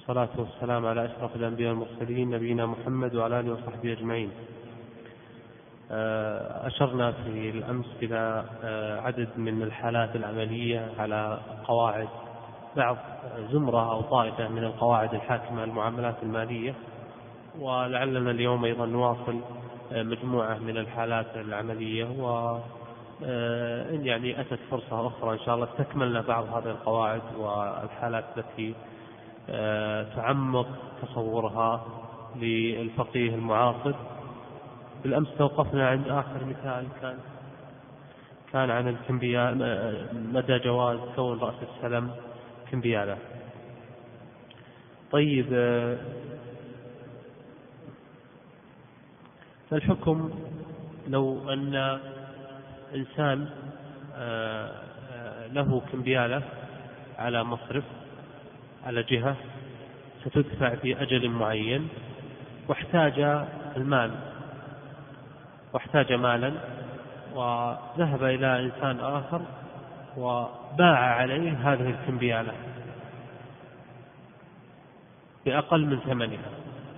والصلاة والسلام على أشرف الأنبياء والمرسلين نبينا محمد وعلى آله وصحبه أجمعين. أشرنا في الأمس إلى عدد من الحالات العملية على قواعد بعض زمرة أو طائفة من القواعد الحاكمة المعاملات المالية، ولعلنا اليوم أيضا نواصل مجموعة من الحالات العملية، وإن يعني أتت فرصة أخرى إن شاء الله استكملنا بعض هذه القواعد والحالات التي تعمق تصورها للفقيه المعاصر. بالأمس توقفنا عند آخر مثال كان عن الكمبيال، مدى جواز كون رأس السلم كمبيالة. طيب، فالحكم لو أن إنسان له كمبيالة على مصرف على جهة ستدفع في أجل معين، واحتاج مالا، وذهب إلى إنسان آخر وباع عليه هذه الكمبيالة بأقل من ثمنها.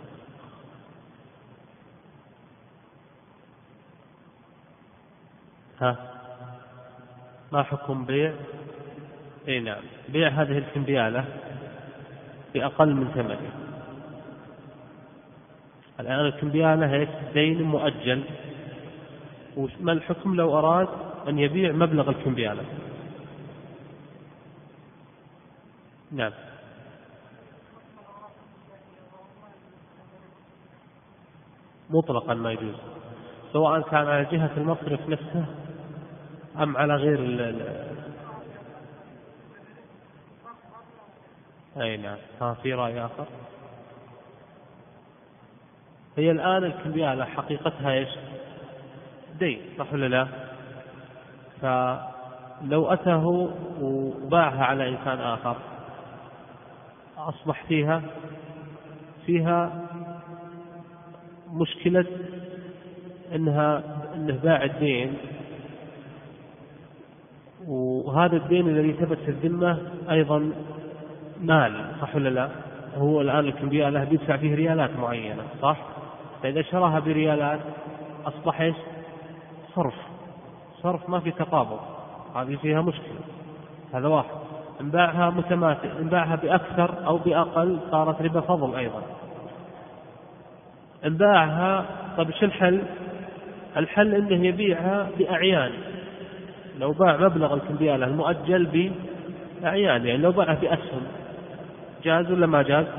ما حكم بيع؟ نعم، بيع هذه الكمبيالة بأقل من ثمنها. الآن الكمبيالة هي دين مؤجل، وما الحكم لو أراد أن يبيع مبلغ الكمبيالة؟ نعم، مطلقا ما يجوز، سواء كان على جهة المصرف نفسه أم على غير أي نعم. في رأي آخر؟ هي الآن الكمبيالة حقيقتها إيش؟ دين، صح ولا لا؟ فلو أتاه وباعها على إنسان آخر أصبح فيها مشكلة أنه باع الدين، وهذا الدين الذي ثبت في الذمة أيضا مال، صح ولا لا؟ هو الآن الكمبيالة بيدفع فيه ريالات معينة، صح؟ فإذا شراها بريالات أصبح إيش؟ صرف، ما في تقابض، هذه فيها مشكلة. هذا واحد. انباعها متماثل، انباعها بأكثر أو بأقل صارت ربا فضل أيضا. انباعها، طب شو الحل؟ الحل إنه يبيعها بأعيان. لو باع مبلغ الكمبيالة المؤجل بأعيان، يعني لو باعها بأسهم، جاز ولا ما جاز؟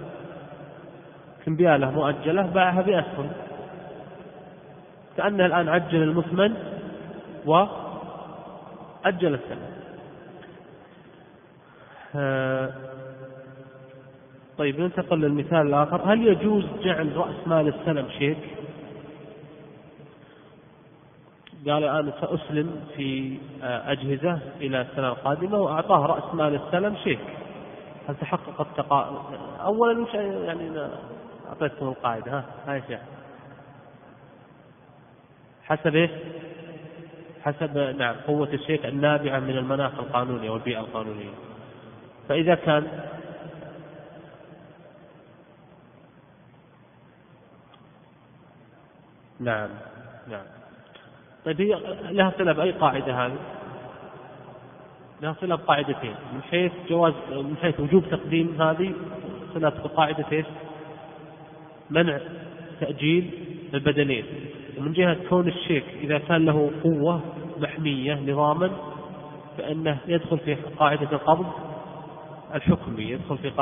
كمبيالة مؤجلة باعها بأسهم، كأنه الآن عجل المثمن وأجل الثمن. طيب، ننتقل للمثال الآخر. هل يجوز جعل رأس مال السلم شيك؟ قال الآن سأسلم في أجهزة إلى السنة القادمة، وأعطاه رأس مال السلم شيك. هل تحققت أولا يعني أعطيتكم القاعدة، هاي شيء حسب إيش؟ حسب نعم قوة الشيك النابعة من المناخ القانوني والبيئة القانونية. فإذا كان نعم. طيب، هي لها صلة بأي قاعدة؟ هذه لها صلة بقاعدتين، من حيث جواز، من حيث وجوب تقديم هذه صلة بقاعدة إيش؟ منع تأجيل البدلين، ومن جهة كون الشيك إذا كان له قوة محمية نظاما فإنه يدخل في قاعدة القبض الحكمي،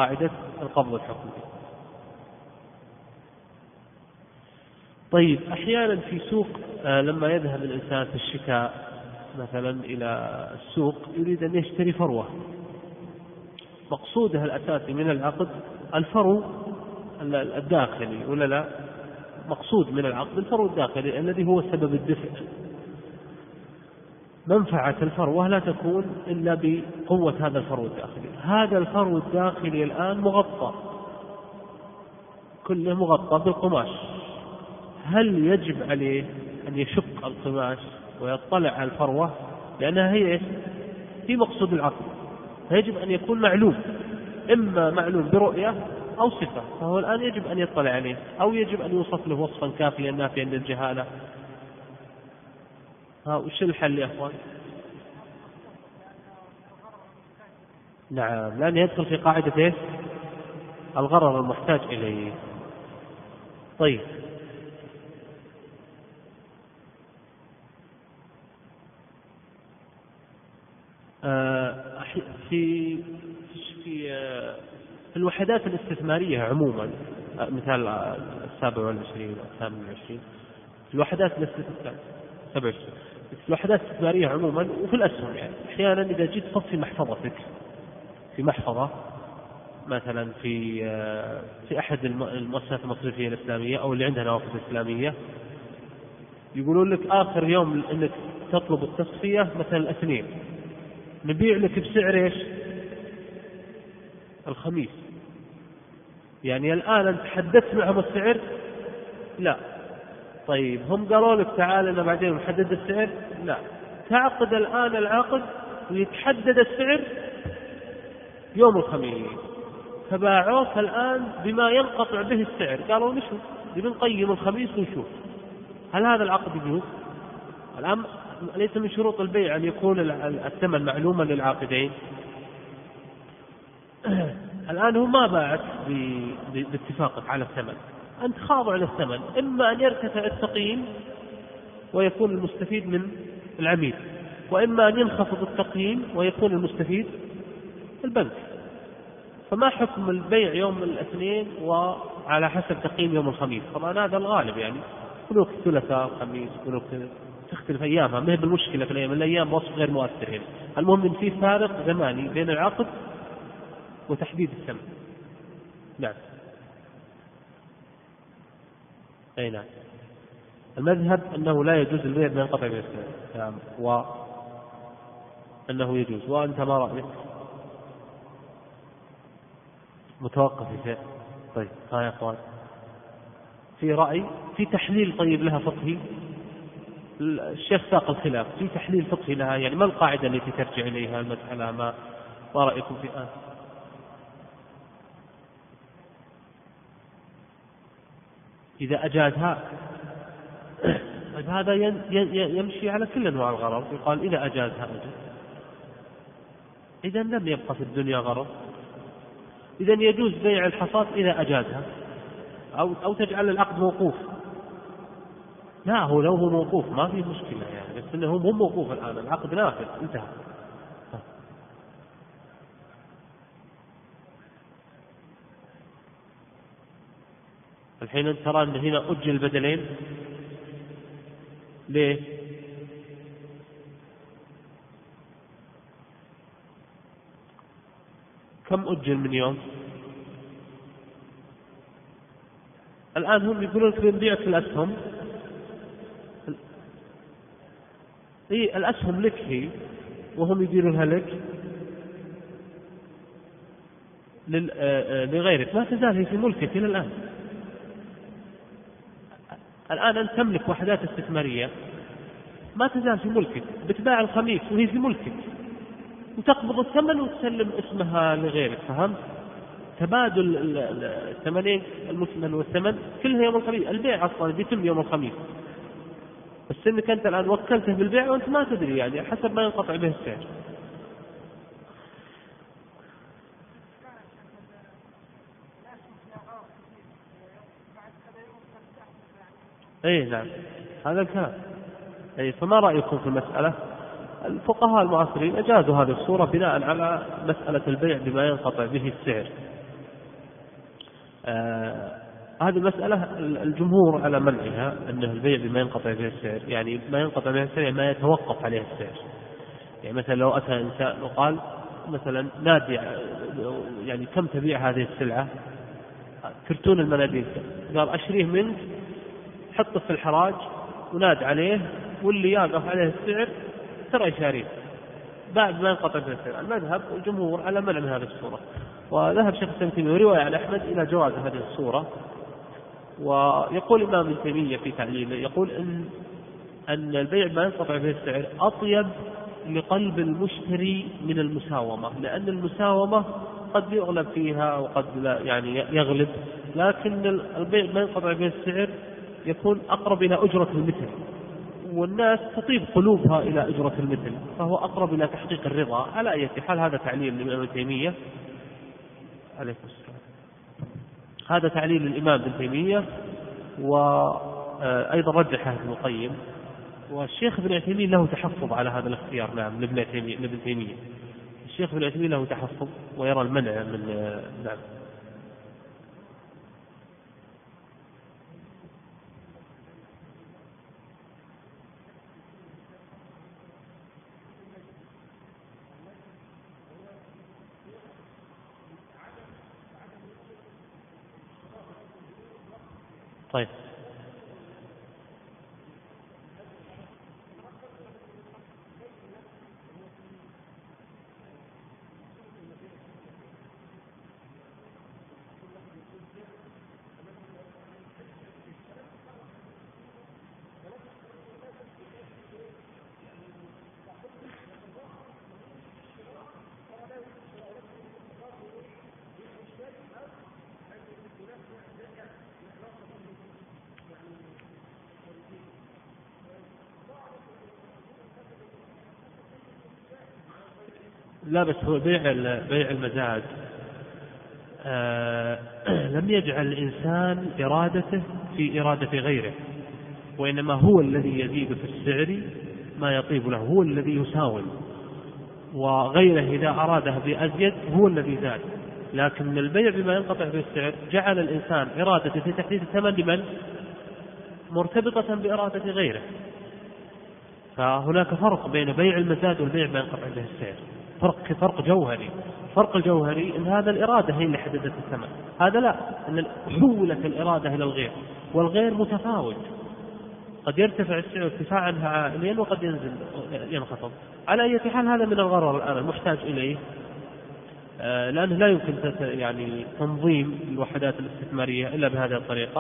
طيب، أحيانا في سوق لما يذهب الإنسان في الشتاء مثلا إلى السوق يريد أن يشتري فروة، مقصوده الأساسي من العقد الفرو الداخلي، ولا لا؟ مقصود من العقد الفرو الداخلي الذي هو سبب الدفع. منفعة الفروة لا تكون إلا بقوة هذا الفرو الداخلي. هذا الفرو الداخلي الآن مغطى، كله مغطى بالقماش. هل يجب عليه أن يشق القماش ويطلع على الفروة؟ لأنها هي في مقصود العقد، فيجب أن يكون معلوم، إما معلوم برؤية أو صفة، فهو الآن يجب أن يطلع عليه، أو يجب أن يوصف له وصفا كافيا نافيا للجهالة. وش الحل يا أخوان؟ نعم، لأن يدخل في قاعدة إيه؟ الغرر المحتاج إليه. طيب، في الوحدات الاستثمارية عموما، مثال 27 و 28، في الوحدات الاستثمارية 27، في الوحدات الاستثمارية عموما وفي الأسهم، يعني أحيانا إذا جيت تصفي محفظتك في محفظة مثلا في أحد المؤسسات المصرفية الإسلامية أو اللي عندها نوافذ إسلامية، يقولون لك آخر يوم إنك تطلب التصفية مثلا الاثنين، نبيع لك بسعر إيش؟ الخميس. يعني الآن أنت حددت معهم السعر؟ لا. طيب هم قالوا لك تعال أنا بعدين نحدد السعر؟ لا. تعقد الآن العقد ويتحدد السعر يوم الخميس، فباعوك الآن بما ينقطع به السعر. قالوا نشوف، بنقيم الخميس ونشوف هل هذا العقد يجوز. الآن ليس من شروط البيع أن يكون الثمن معلوما للعاقدين. الآن هو ما باعت باتفاقك على الثمن، أنت خاضع للثمن، إما أن يرتفع التقييم ويكون المستفيد من العميل، وإما أن ينخفض التقييم ويكون المستفيد البنك. فما حكم البيع يوم الاثنين وعلى حسب تقييم يوم الخميس؟ طبعا هذا الغالب، يعني بنوك الثلاثاء الخميس بنوك تختلف أيامها، ما هي بالمشكلة في الأيام وصف غير مؤثر هنا. المهم إن في فارق زماني بين العقد وتحديد الثمن. نعم. أي نعم. المذهب أنه لا يجوز البيع بين قطع به السعر، وأنه يجوز. وأنت ما رأيك؟ متوقف في شيء. طيب ها يا أخوان، في رأي في تحليل طيب لها فقهي، الشيخ ساق الخلاف في تحليل فقهي لها، يعني ما القاعدة التي ترجع إليها المسألة؟ ما رأيكم في إذا أجازها هذا يمشي على كل أنواع الغرض، يقال إذا أجازها أجاز، إذا لم يبقى في الدنيا غرض. إذا يجوز بيع الحصاد إذا أجازها، أو تجعل العقد موقوف. لا، هو لو هو موقوف ما في مشكلة يعني، بس إنه هم موقوف الآن، العقد نافذ انتهى. الحين أنت ترى أن هنا أجل البدلين، ليه؟ كم أجل من يوم؟ الآن هم يقولون بنبيعك الأسهم، الأسهم لك هي، وهم يديرونها لك لغيرك، ما تزال هي في ملكك إلى الآن. الآن أنت تملك وحدات استثمارية ما تزال في ملكك، بتباع الخميس وهي في ملكك، وتقبض الثمن وتسلم اسمها لغيرك. فهمت؟ تبادل الثمنين، المثمن والثمن كلها يوم الخميس. البيع أصلا بيتم يوم الخميس، بس إنك أنت الآن وكلته بالبيع وأنت ما تدري، يعني حسب ما ينقطع به السعر. أي نعم، هذا الكلام. أي فما رأيكم في المسألة؟ الفقهاء المعاصرين أجازوا هذه الصورة بناء على مسألة البيع بما ينقطع به السعر. هذه المسألة الجمهور على منعها، أنه البيع بما ينقطع به السعر، يعني ما ينقطع به السعر ما يتوقف عليه السعر. يعني مثلا لو أتى إنسان وقال مثلا نادي، يعني كم تبيع هذه السلعة؟ كرتون المناديل، قال أشريه منك، حطه في الحراج وناد عليه، واللي يقف عليه السعر ترى شاريه بعد ما ينقطع به السعر. المذهب والجمهور على منع من هذه الصورة، وذهب شيخ الإسلام ابن تيمية ورواية عن أحمد إلى جواز هذه الصورة. ويقول الإمام ابن تيمية في تعليله، يقول أن البيع ما ينقطع به السعر أطيب لقلب المشتري من المساومة، لأن المساومة قد يغلب فيها وقد لا يعني يغلب، لكن البيع ما ينقطع به السعر يكون أقرب إلى أجرة المثل، والناس تطيب قلوبها إلى أجرة المثل، فهو أقرب إلى تحقيق الرضا. على أي حال هذا تعليل لابن تيمية عليكم السلام، هذا تعليل الإمام ابن تيمية، وأيضا رجحه ابن القيم، والشيخ ابن عثيمين له تحفظ على هذا الاختيار. نعم لابن تيمية الشيخ ابن عثيمين له تحفظ ويرى المنع من نعم. طيب لا، بس هو بيع المزاد لم يجعل الإنسان إرادته في إرادة غيره، وإنما هو الذي يزيد في السعر ما يطيب له، هو الذي يساوم، وغيره إذا أراده بأزيد هو الذي زاد. لكن البيع بما ينقطع في السعر جعل الإنسان إرادته في تحديد الثمن لمن مرتبطة بإرادة غيره، فهناك فرق بين بيع المزاد والبيع بما ينقطع به السعر، فرق جوهري. فرق الجوهري ان هذا الإرادة هي اللي حددت الثمن، هذا لا، ان حولت الإرادة الى الغير، والغير متفاوت، قد يرتفع السعر ارتفاعا عاليا وقد ينخفض. على اي حال هذا من الغرر الآن المحتاج اليه، لأنه لا يمكن يعني تنظيم الوحدات الاستثمارية إلا بهذه الطريقة.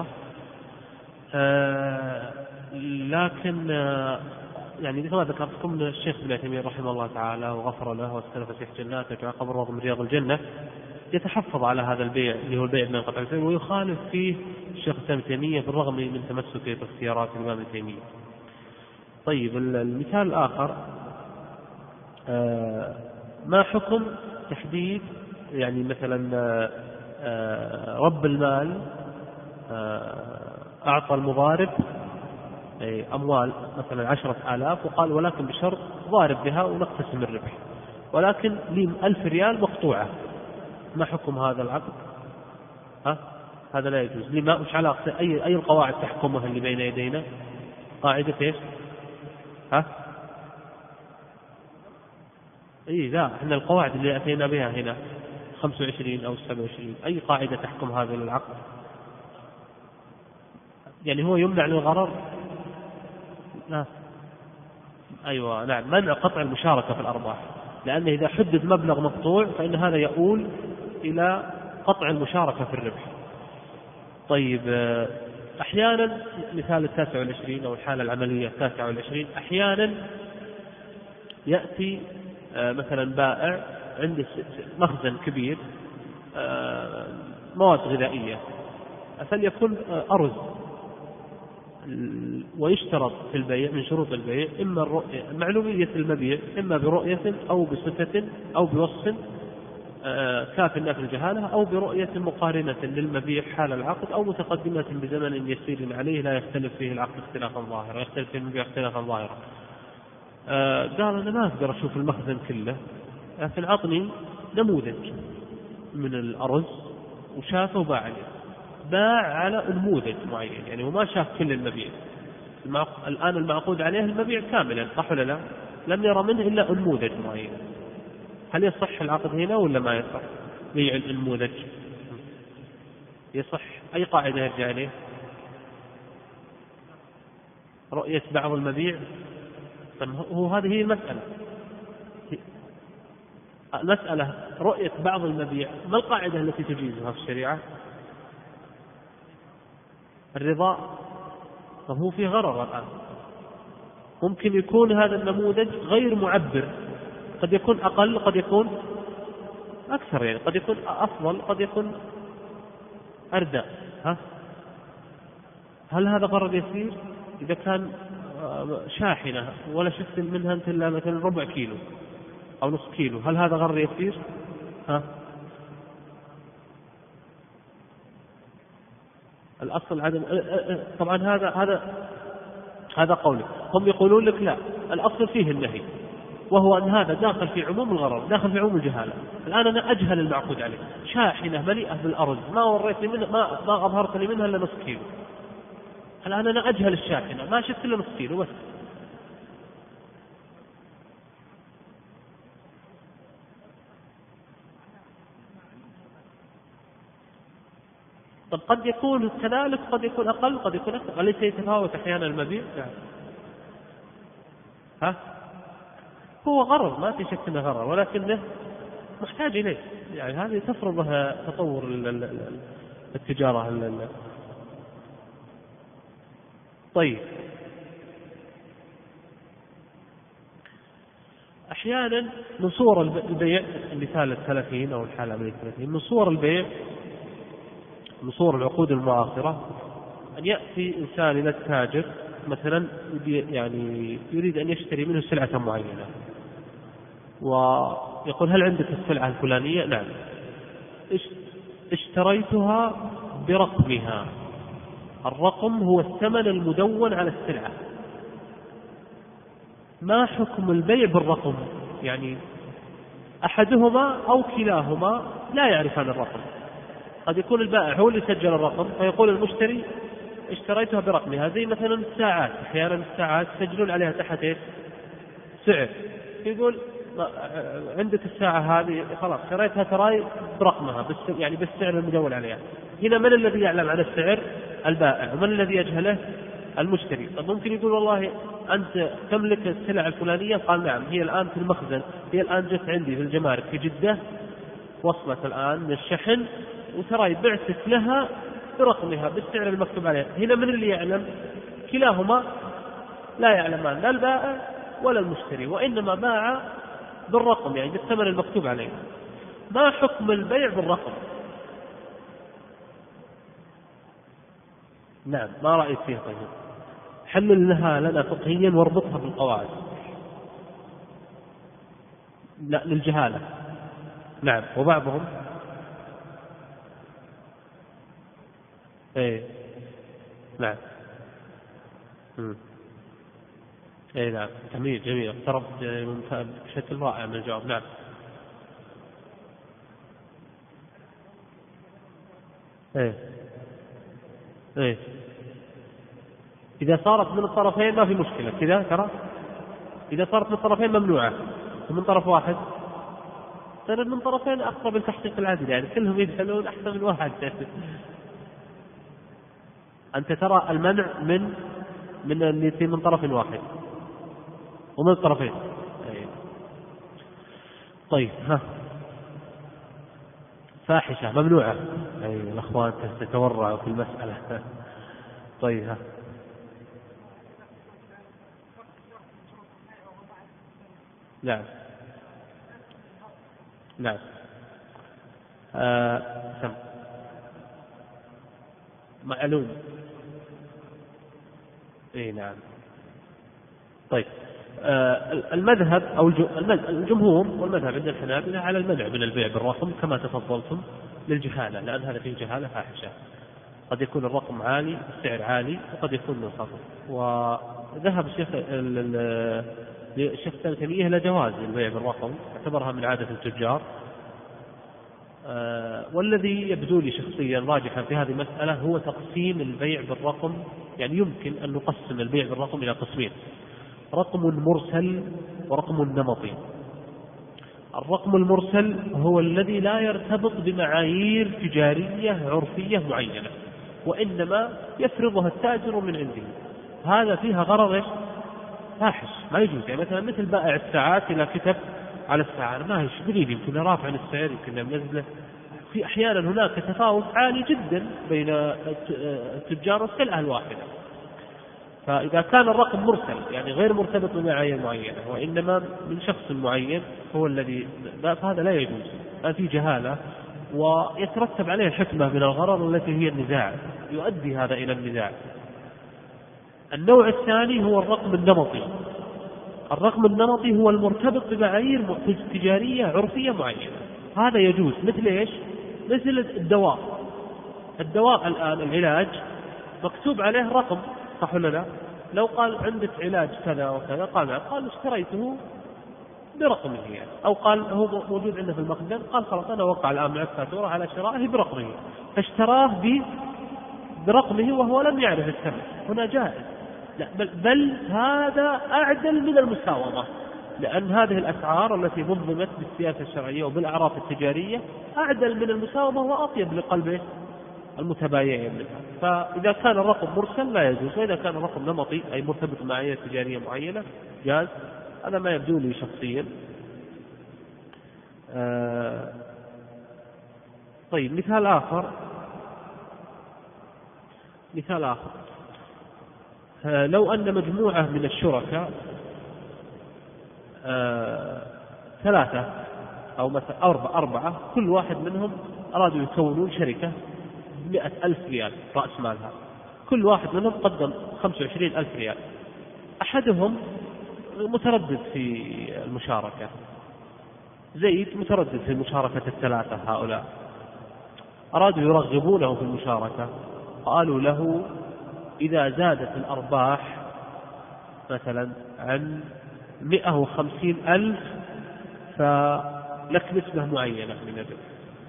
لكن يعني مثل ما ذكرتكم الشيخ ابن تيمية رحمه الله تعالى وغفر له واسكن فسيح جناته وجعل قبره من رياض الجنة يتحفظ على هذا البيع اللي هو البيع من قطع السعر، ويخالف فيه الشيخ ابن تيمية بالرغم من تمسكه باختيارات الإمام ابن تيمية. طيب المثال الآخر، ما حكم تحديد يعني مثلا رب المال أعطى المضارب أموال مثلا 10,000 وقال ولكن بشرط ضارب بها ونقتسم الربح، ولكن لي 1000 ريال مقطوعة، ما حكم هذا العقد؟ هذا لا يجوز. لما وش علاقة؟ أي القواعد تحكمها اللي بين يدينا؟ قاعدة ايش؟ لا، احنا القواعد اللي أتينا بها هنا 25 أو 27، أي قاعدة تحكم هذا العقد؟ يعني هو يمنع للغرر؟ لا. أيوة نعم، منع قطع المشاركة في الأرباح، لأنه إذا حدد مبلغ مقطوع فإن هذا يؤول إلى قطع المشاركة في الربح. طيب أحيانا مثال 29 أو الحالة العملية 29، أحيانا يأتي مثلا بائع عنده مخزن كبير مواد غذائية، فليكن أرز، ويشترط في البيع من شروط البيع إما معلومية المبيع إما برؤية أو بصفة أو بوصف كاف في الجهالة، أو برؤية مقارنة للمبيع حال العقد، أو متقدمة بزمن يسير عليه لا يختلف فيه العقد اختلافا ظاهرا، يختلف فيه المبيع اختلافا ظاهرا. قال أنا ما أقدر أشوف المخزن كله، لكن عطني نموذج من الأرز، وشافه وباع عليه، باع على نموذج معين، يعني هو ما شاف كل المبيع. الآن المعقود عليه المبيع كاملا، صح ولا لا؟ لم يرى منه إلا نموذج معين. هل يصح العقد هنا ولا ما يصح؟ بيع النموذج يصح. أي قاعدة يرجع إليه؟ رؤية بعض المبيع. هذه هي المسألة رؤية بعض المبيع. ما القاعدة التي تجيزها في الشريعة؟ الرضا. فهو في غرر الآن، ممكن يكون هذا النموذج غير معبر، قد يكون أقل قد يكون أكثر، يعني قد يكون أفضل قد يكون أردى. هل هذا غرض يسير؟ إذا كان شاحنة ولا شفت منها أنت إلا مثلا ربع كيلو أو نصف كيلو، هل هذا غرض يسير؟ الأصل عدم. طبعا هذا قولي. هم يقولون لك لا، الأصل فيه النهي، وهو أن هذا داخل في عموم الغرض، داخل في عموم الجهالة. الآن أنا أجهل المعقود عليه، شاحنة مليئة بالأرز ما وريتني منها، ما أظهرت لي منها إلا نصف كيلو. الآن أنا أجهل الشاحنة، ما شفت إلا نصف كيلو بس. طب قد يكون كذلك، قد يكون أقل، قد يكون أكثر، أليس يتفاوت أحيانا المبيع؟ هو غرض، ما في شك أنه غرض، ولكنه محتاج إليه، يعني هذه تفرضها تطور التجارة. طيب، أحيانا من صور البيع، المثال 30 أو الحالة 30، من صور البيع، من صور العقود المعاصرة، أن يأتي إنسان إلى التاجر مثلا يعني يريد أن يشتري منه سلعة معينة، ويقول هل عندك السلعة الفلانية؟ نعم. اشتريتها برقمها. الرقم هو الثمن المدون على السلعة. ما حكم البيع بالرقم؟ يعني أحدهما أو كلاهما لا يعرفان الرقم. قد يكون البائع هو اللي سجل الرقم، فيقول المشتري اشتريتها برقمها. زي مثلا الساعات، أحيانا الساعات يسجلون عليها تحت سعر، يقول عندك الساعة هذه خلاص شريتها تراي برقمها، يعني بالسعر المدون عليها. هنا من الذي يعلم عن السعر؟ البائع. ومن الذي يجهله؟ المشتري. طب ممكن يقول والله أنت تملك السلع الفلانية، قال نعم، هي الآن في المخزن، هي الآن جت عندي في الجمارك في جدة، وصلت الآن من الشحن، وتراي بعتك لها برقمها بالسعر المكتوب عليها. هنا من اللي يعلم؟ كلاهما لا يعلمان، لا البائع ولا المشتري، وإنما باع بالرقم، يعني بالثمن المكتوب عليه. ما حكم البيع بالرقم؟ نعم، ما رأيك فيها؟ طيب، حللها لنا فقهيا واربطها بالقواعد. لا، للجهالة. نعم، وبعضهم نعم. نعم، جميل، اقتربت بشكل رائع من الجواب. نعم. إذا صارت من الطرفين ما في مشكلة، كذا ترى إذا صارت من الطرفين ممنوعة، ومن طرف واحد صار من طرفين أقرب التحقيق العادل، يعني كلهم يدخلون أحسن من واحد. أنت ترى المنع من اللي من طرف واحد ومن الطرفين. طيب، فاحشة ممنوعة. الأخوان تتورعوا في المسألة. طيب، نعم. معلوم. نعم. طيب، المذهب أو الجمهور والمذهب عند الحنابلة على المنع من البيع بالرقم كما تفضلتم للجهالة، لأن هذا فيه جهالة فاحشة. قد يكون الرقم عالي، السعر عالي، وقد يكون منخفض. وذهب الشيخ ابن تيمية إلى جواز البيع بالرقم، اعتبرها من عادة التجار. والذي يبدو لي شخصيا راجحا في هذه المسألة هو تقسيم البيع بالرقم. يعني يمكن أن نقسم البيع بالرقم إلى قسمين: رقم مرسل ورقم نمطي. الرقم المرسل هو الذي لا يرتبط بمعايير تجارية عرفية معينة، وإنما يفرضها التاجر من عنده. هذا فيها غرض فاحش، ما يجوز. يعني مثلا مثل بائع الساعات إلى كتب على الساعة، ما هي دليل، يمكن رافع السعر، يمكن منزله. في أحيانا هناك تفاوت عالي جدا بين التجار والسلعة الواحدة. فإذا كان الرقم مرسل، يعني غير مرتبط بمعايير معينة، وإنما من شخص معين هو الذي، فهذا لا يجوز. في جهالة ويترتب عليه حكمة من الغرر التي هي النزاع، يؤدي هذا إلى النزاع. النوع الثاني هو الرقم النمطي. الرقم النمطي هو المرتبط بمعايير تجارية عرفية معينة، هذا يجوز. مثل إيش؟ مثل الدواء. الدواء الآن العلاج مكتوب عليه رقم، صح ولا لا؟ لو قال عندك علاج كذا وكذا قال اشتريته برقمه يعني، أو قال هو موجود عنده في المخزن، قال خلاص أنا وقع الآن معك فاتورة على شرائه برقمه، فاشتراه برقمه وهو لم يعرف الثمن، هنا جائز. لا بل هذا أعدل من المساومة، لأن هذه الأسعار التي نظمت بالسياسة الشرعية وبالأعراف التجارية أعدل من المساومة وأطيب لقلب المتبايعين منها. فإذا كان الرقم مرسل لا يجوز، وإذا كان الرقم نمطي أي مرتبط بمعايير تجارية معينة جاز. هذا ما يبدو لي شخصيا. طيب مثال آخر لو أن مجموعة من الشركاء 3 أو مثلا 4 كل واحد منهم أرادوا يكونون شركة 100,000 ريال رأس مالها، كل واحد منهم قدم 25,000 ريال. أحدهم متردد في المشاركة، زيد متردد في مشاركة ال3 هؤلاء، أرادوا يرغبونه في المشاركة، قالوا له إذا زادت الأرباح مثلا عن 150,000 فلك نسبة معينة من الربح،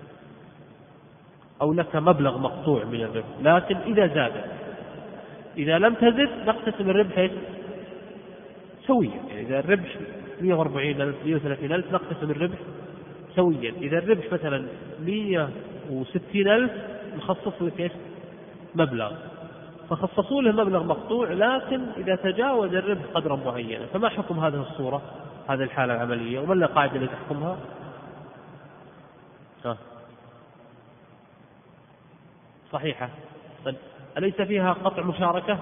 أو لك مبلغ مقطوع من الربح، لكن إذا زادت، إذا لم تزد نقتسم الربح سويا. يعني إذا الربح 140,000 130,000 نقتسم الربح سويا. إذا الربح مثلا 160,000 نخصص لك مبلغ، فخصصوا له مبلغ مقطوع، لكن إذا تجاوز الربح قدرا معينا. فما حكم هذه الصورة، هذه الحالة العملية، وما القاعدة اللي تحكمها؟ صحيحة. طيب أليس فيها قطع مشاركة؟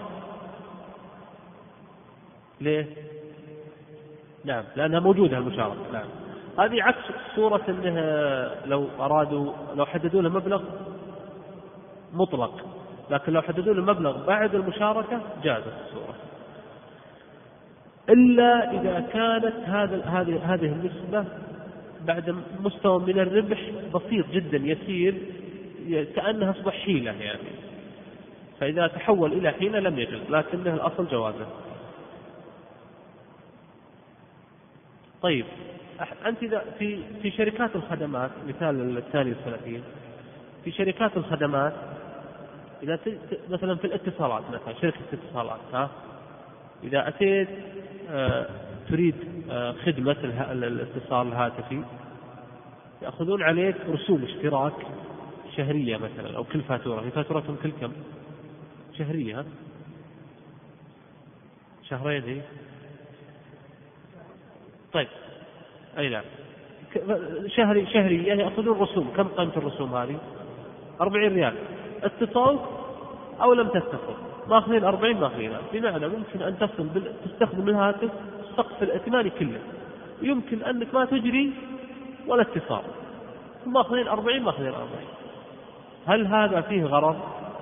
ليه؟ نعم لأنها موجودة المشاركة. نعم هذه عكس صورة أنه لو حددوا له مبلغ مطلق، لكن لو حددوا له مبلغ بعد المشاركة جازت الصورة، إلا إذا كانت هذه النسبة بعد مستوى من الربح بسيط جدا يسير، كأنها أصبح حيلة يعني، فإذا تحول إلى حيلة لم يجوز، لكنه الأصل جوازه. طيب أنت في شركات الخدمات، مثال الثاني والثلاثين، في شركات الخدمات إذا مثلا في الاتصالات، مثلا شركة اتصالات إذا أتيت تريد خدمة الاتصال الهاتفي، يأخذون عليك رسوم اشتراك شهرية مثلا، أو كل فاتورة، في فاتورتهم كل كم شهرية؟ شهرين هي. طيب أي نعم شهرية يأخذون رسوم. كم قيمة الرسوم هذه؟ 40 ريال. اتصلت أو لم تتصل ماخذين 40 ماخذينها، بمعنى ممكن أن تستخدم الهاتف سقف الائتماني كله، يمكن أنك ما تجري ولا اتصال، ماخذين 40 ماخذين 40. هل هذا فيه غرض؟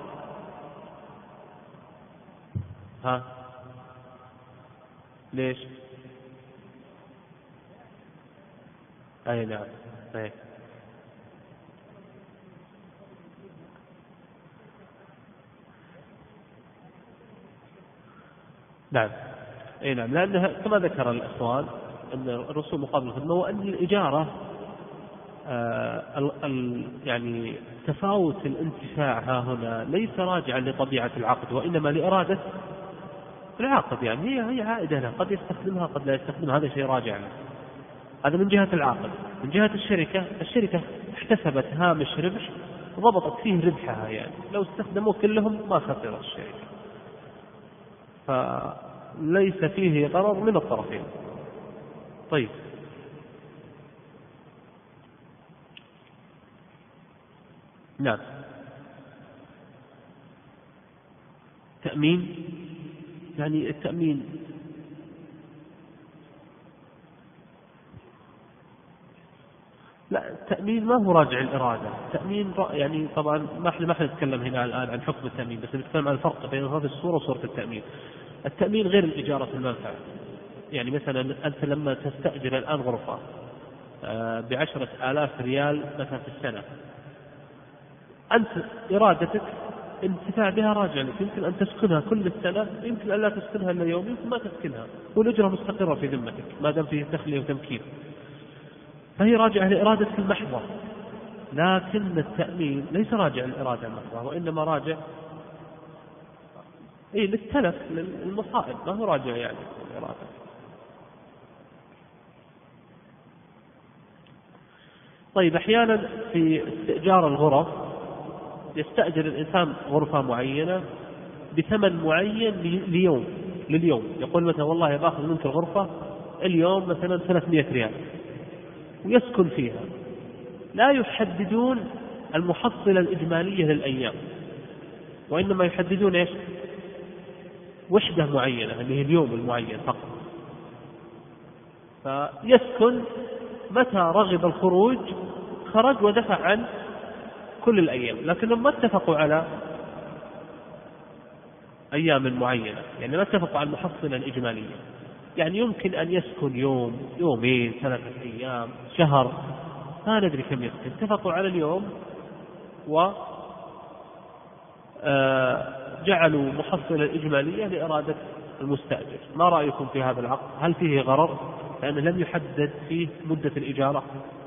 ليش؟ أي نعم صحيح. نعم أي نعم، لأنها كما ذكر الإخوان أن الرسوم مقابل الخدمة، وأن الإجارة يعني تفاوت الانتفاع ها هنا ليس راجعا لطبيعة العقد، وإنما لإرادة العاقد، يعني هي عائدة له، قد يستخدمها قد لا يستخدمها، هذا شيء راجع له. هذا من جهة العاقد. من جهة الشركة احتسبت هامش ربح ضبطت فيه ربحها، يعني لو استخدموا كلهم ما خسرت الشركة، فليس فيه ضرر من الطرفين. طيب نعم تأمين، يعني التأمين لا لا، التأمين ما هو راجع الإرادة. التأمين يعني طبعا ما احنا نتكلم هنا الآن عن حكم التأمين، بس نتكلم عن الفرق بين هذه الصورة وصورة التأمين. التأمين غير الإجارة المنفعة. يعني مثلا أنت لما تستأجر الآن غرفة ب10,000 ريال مثلا في السنة، أنت إرادتك الانتفاع بها راجع لك. يمكن أن تسكنها كل السنة، يمكن أن لا تسكنها إلا يوم، يمكن ما تسكنها، والأجرة مستقرة في ذمتك ما دام فيه تخلية وتمكين، فهي راجعة لإرادتك المحضة. لكن التأمين ليس راجع للإرادة المحضة، وإنما راجع للتلف، للمصائب، ما هو راجع يعني للإرادة. طيب، أحيانا في استئجار الغرف يستأجر الإنسان غرفة معينة بثمن معين لليوم. يقول مثلا والله باخذ منك الغرفة اليوم مثلا 300 ريال ويسكن فيها. لا يحددون المحصلة الإجمالية للأيام، وإنما يحددون إيش؟ وحدة معينة اللي هي اليوم المعين فقط. فيسكن متى رغب الخروج خرج ودفع عن كل الأيام، لكنهم ما اتفقوا على أيام معينة، يعني ما اتفقوا على المحصلة الإجمالية. يعني يمكن أن يسكن يوم، يومين، 3 أيام، شهر، ما ندري كم يسكن. اتفقوا على اليوم وجعلوا محصلة الإجمالية لإرادة المستأجر. ما رأيكم في هذا العقد؟ هل فيه غرر؟ لأنه لم يحدد فيه مدة الإجارة.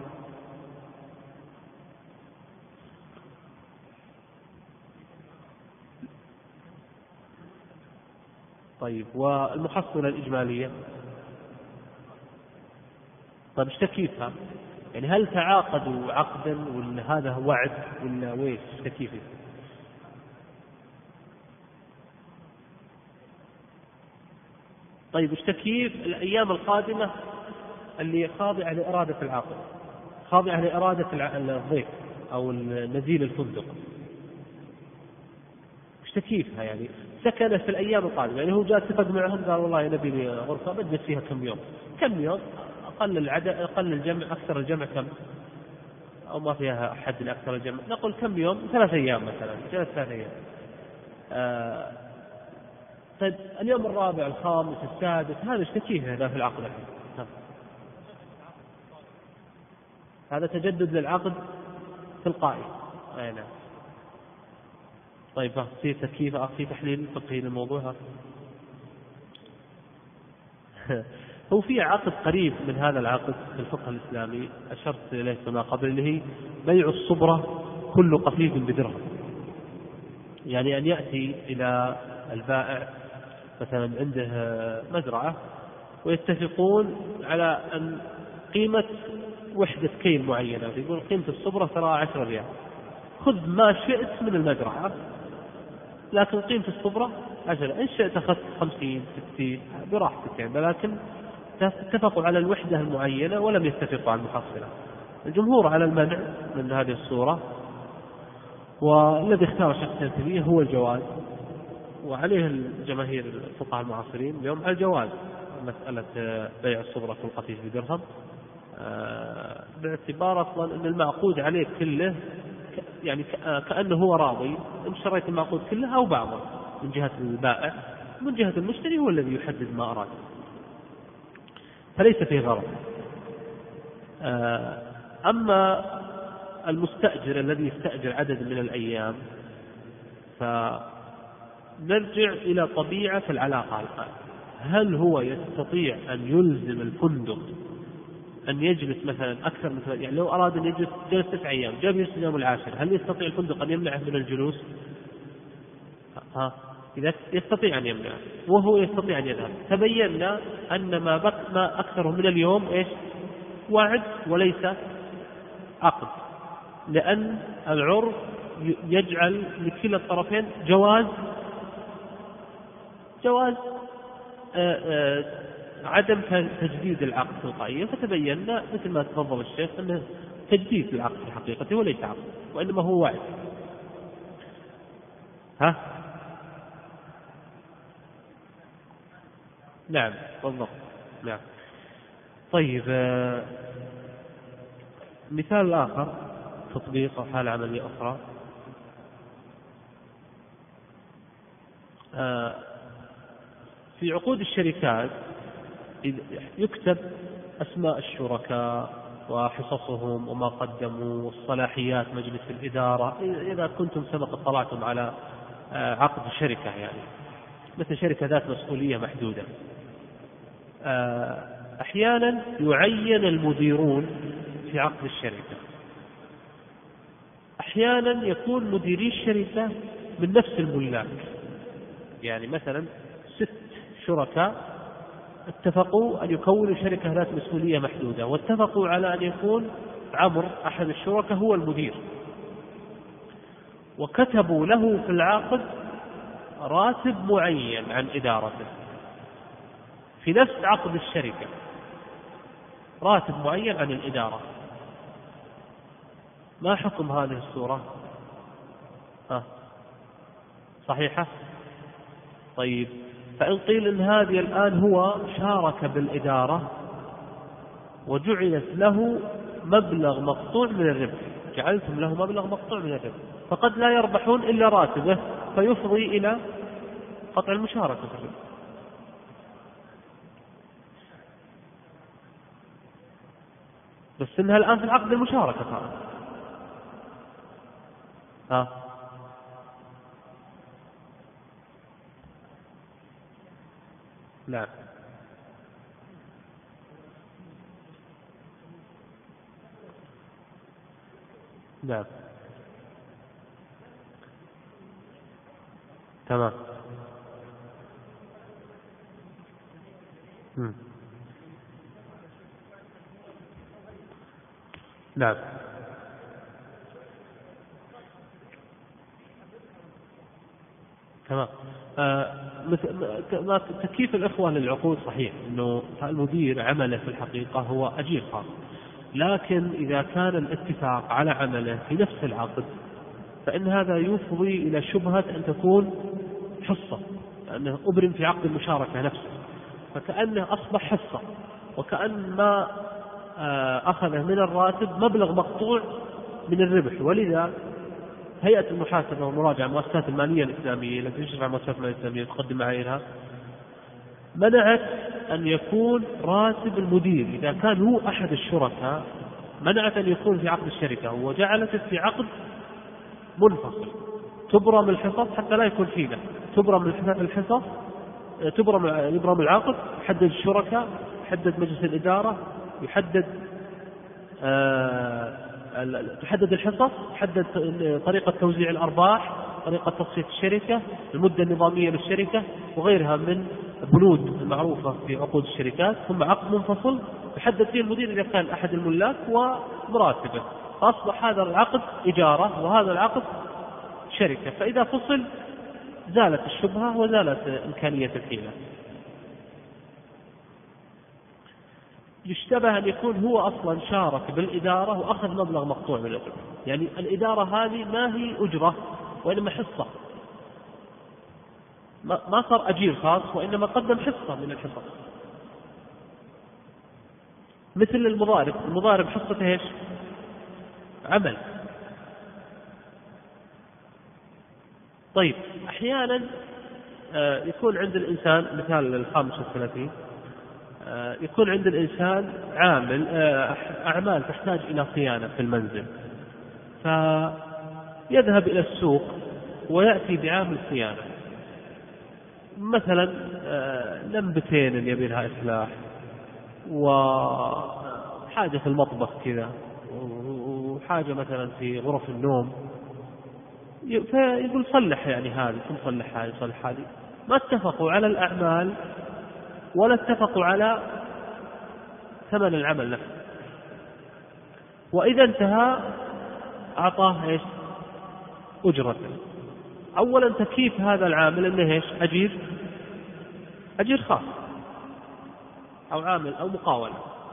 طيب، والمحصلة الإجمالية طيب ايش تكييفها؟ يعني هل تعاقدوا عقدا ولا هذا وعد ولا ويش تكييفه؟ طيب ايش تكييف الأيام القادمة اللي خاضعة لإرادة العاقل، خاضعة لإرادة الضيف أو نزيل الفندق؟ ايش تكييفها؟ يعني سكنت في الأيام القادمة، يعني هو جاء اتفق معهم قال والله نبي لي غرفة بجلس فيها كم يوم. كم يوم؟ أقل العدد، أقل الجمع، أكثر الجمع كم؟ أو ما فيها حد لأكثر الجمع، نقول كم يوم؟ 3 أيام مثلا، جلس 3 أيام. طيب اليوم الرابع، الخامس، السادس، هذا ايش تكييفه هذا في العقد الحين؟ هذا تجدد للعقد تلقائي. أي نعم. طيب في تكييف، في تحليل فقهي للموضوع. هو في عقد قريب من هذا العقد في الفقه الإسلامي أشرت إليه ما قبل، اللي هي بيع الصبرة كل قفيف بدرهم. يعني أن يأتي إلى البائع مثلا عنده مزرعة ويتفقون على أن قيمة وحدة كيل معينة، يقول قيمة الصبرة ترى 10 ريال، خذ ما شئت من المزرعة لكن قيمة الصبرة 10، إن شئت أخذت 50 60 براحتك يعني، لكن اتفقوا على الوحدة المعينة ولم يتفقوا على المحصلة. الجمهور على المنع من هذه الصورة، والذي اختار شيخ التنفيذية هو الجواز، وعليه الجماهير الفقهاء المعاصرين اليوم على الجواز مسألة بيع الصبرة في القفيف بدرهم، باعتبار أصلا أن المعقود عليه كله يعني كأنه هو راضي إن شريت المعقود كله أو بعضه من جهة البائع، من جهة المشتري هو الذي يحدد ما أراد، فليس فيه غرض. أما المستأجر الذي يستأجر عدد من الأيام، فنرجع إلى طبيعة العلاقة الآن. هل هو يستطيع أن يلزم الفندق أن يجلس مثلا أكثر من، يعني لو أراد أن يجلس 9 أيام جاء يجلس اليوم العاشر، هل يستطيع الفندق أن يمنعه من الجلوس؟ إذا يستطيع أن يمنعه وهو يستطيع أن يذهب. تبينا أن ما أكثره من اليوم إيش؟ وعد وليس عقد، لأن العرف يجعل لكلا الطرفين جواز عدم تجديد العقد تلقائيا. فتبينا مثل ما تفضل الشيخ أنه تجديد العقد في حقيقته وليس عقد، وإنما هو وعد. نعم بالضبط. نعم. طيب مثال آخر، تطبيق أو حالة عملية أخرى، في عقود الشركات يكتب أسماء الشركاء وحصصهم وما قدموا والصلاحيات مجلس الإدارة، إذا كنتم سبق اطلعتم على عقد شركة، يعني مثل شركة ذات مسؤولية محدودة. أحيانا يعين المديرون في عقد الشركة، أحيانا يكون مديري الشركة من نفس الملاك. يعني مثلا 6 شركاء اتفقوا أن يكونوا شركة ذات مسؤولية محدودة، واتفقوا على أن يكون عمرو أحد الشركاء هو المدير، وكتبوا له في العقد راتب معين عن إدارته في نفس عقد الشركة، راتب معين عن الإدارة. ما حكم هذه الصورة؟ صحيحة؟ طيب، فإن قيل إن هذه الآن هو شارك بالإدارة وجعلت له مبلغ مقطوع من الربح، جعلتم له مبلغ مقطوع من الربح، فقد لا يربحون إلا راتبه، فيفضي إلى قطع المشاركة في الربح. بس إنها الآن في العقد المشاركة صارت. لا، نعم، تمام. نعم، تمام. تكييف الإخوة للعقود صحيح أنه المدير عمله في الحقيقة هو أجير خاص، لكن إذا كان الاتفاق على عمله في نفس العقد فإن هذا يفضي إلى شبهة أن تكون حصة، لأنه أبرم في عقد المشاركة نفسه، فكأنه أصبح حصة، وكأن ما أخذه من الراتب مبلغ مقطوع من الربح. ولذا هيئة المحاسبة والمراجعة المؤسسات المالية الإسلامية التي تشرف على المؤسسات المالية الإسلامية تقدم معاييرها، منعت أن يكون راتب المدير إذا كان هو أحد الشركاء، منعت أن يكون في عقد الشركة، وجعلت في عقد منفصل تبرم الحصص حتى لا يكون فيه، تبرم الحصص، يبرم العقد، يحدد الشركاء، يحدد مجلس الإدارة، تحدد الحصص، تحدد طريقة توزيع الأرباح، طريقة تصفية الشركة، المدة النظامية للشركة، وغيرها من البنود المعروفة في عقود الشركات. ثم عقد منفصل يحدد فيه المدير إذا كان أحد الملاك ومراتبه، فأصبح هذا العقد إجارة وهذا العقد شركة. فإذا فصل زالت الشبهة وزالت إمكانية الحيلة. يشتبه أن يكون هو أصلا شارك بالإدارة وأخذ مبلغ مقطوع من الأجر، يعني الإدارة هذه ما هي أجرة وإنما حصة، ما صار أجير خاص وإنما قدم حصة من الحصص. مثل المضارب حصته إيش؟ عمل. طيب، أحيانا يكون عند الإنسان، مثال 35، يكون عند الإنسان عامل أعمال تحتاج إلى صيانة في المنزل، فيذهب إلى السوق ويأتي بعامل صيانة، مثلا لمبتين اللي يبي لها إصلاح، وحاجة في المطبخ كذا، وحاجة مثلا في غرف النوم، فيقول صلح يعني هذه، ثم صلح هذه، صلح هذه. ما اتفقوا على الأعمال ولا اتفقوا على ثمن العمل نفسه، وإذا انتهى أعطاه إيش؟ أجرته. أولا تكييف هذا العامل أنه إيش؟ أجير خاص أو عامل أو مقاولة.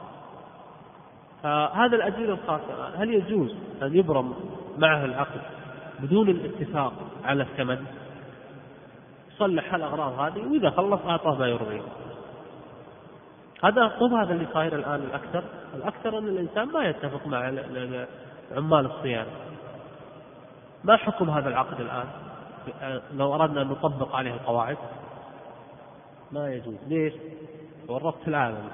فهذا الأجير الخاص هل يجوز أن يبرم معه العقد بدون الاتفاق على الثمن؟ صلح الأغراض هذه وإذا خلص أعطاه ما يرضيه. هذا طب هذا اللي صاير الآن. الأكثر أن الإنسان ما يتفق مع عمال الصيانة. ما حكم هذا العقد الآن لو أردنا أن نطبق عليه القواعد؟ ما يجوز. ليش؟ ورطت العالم.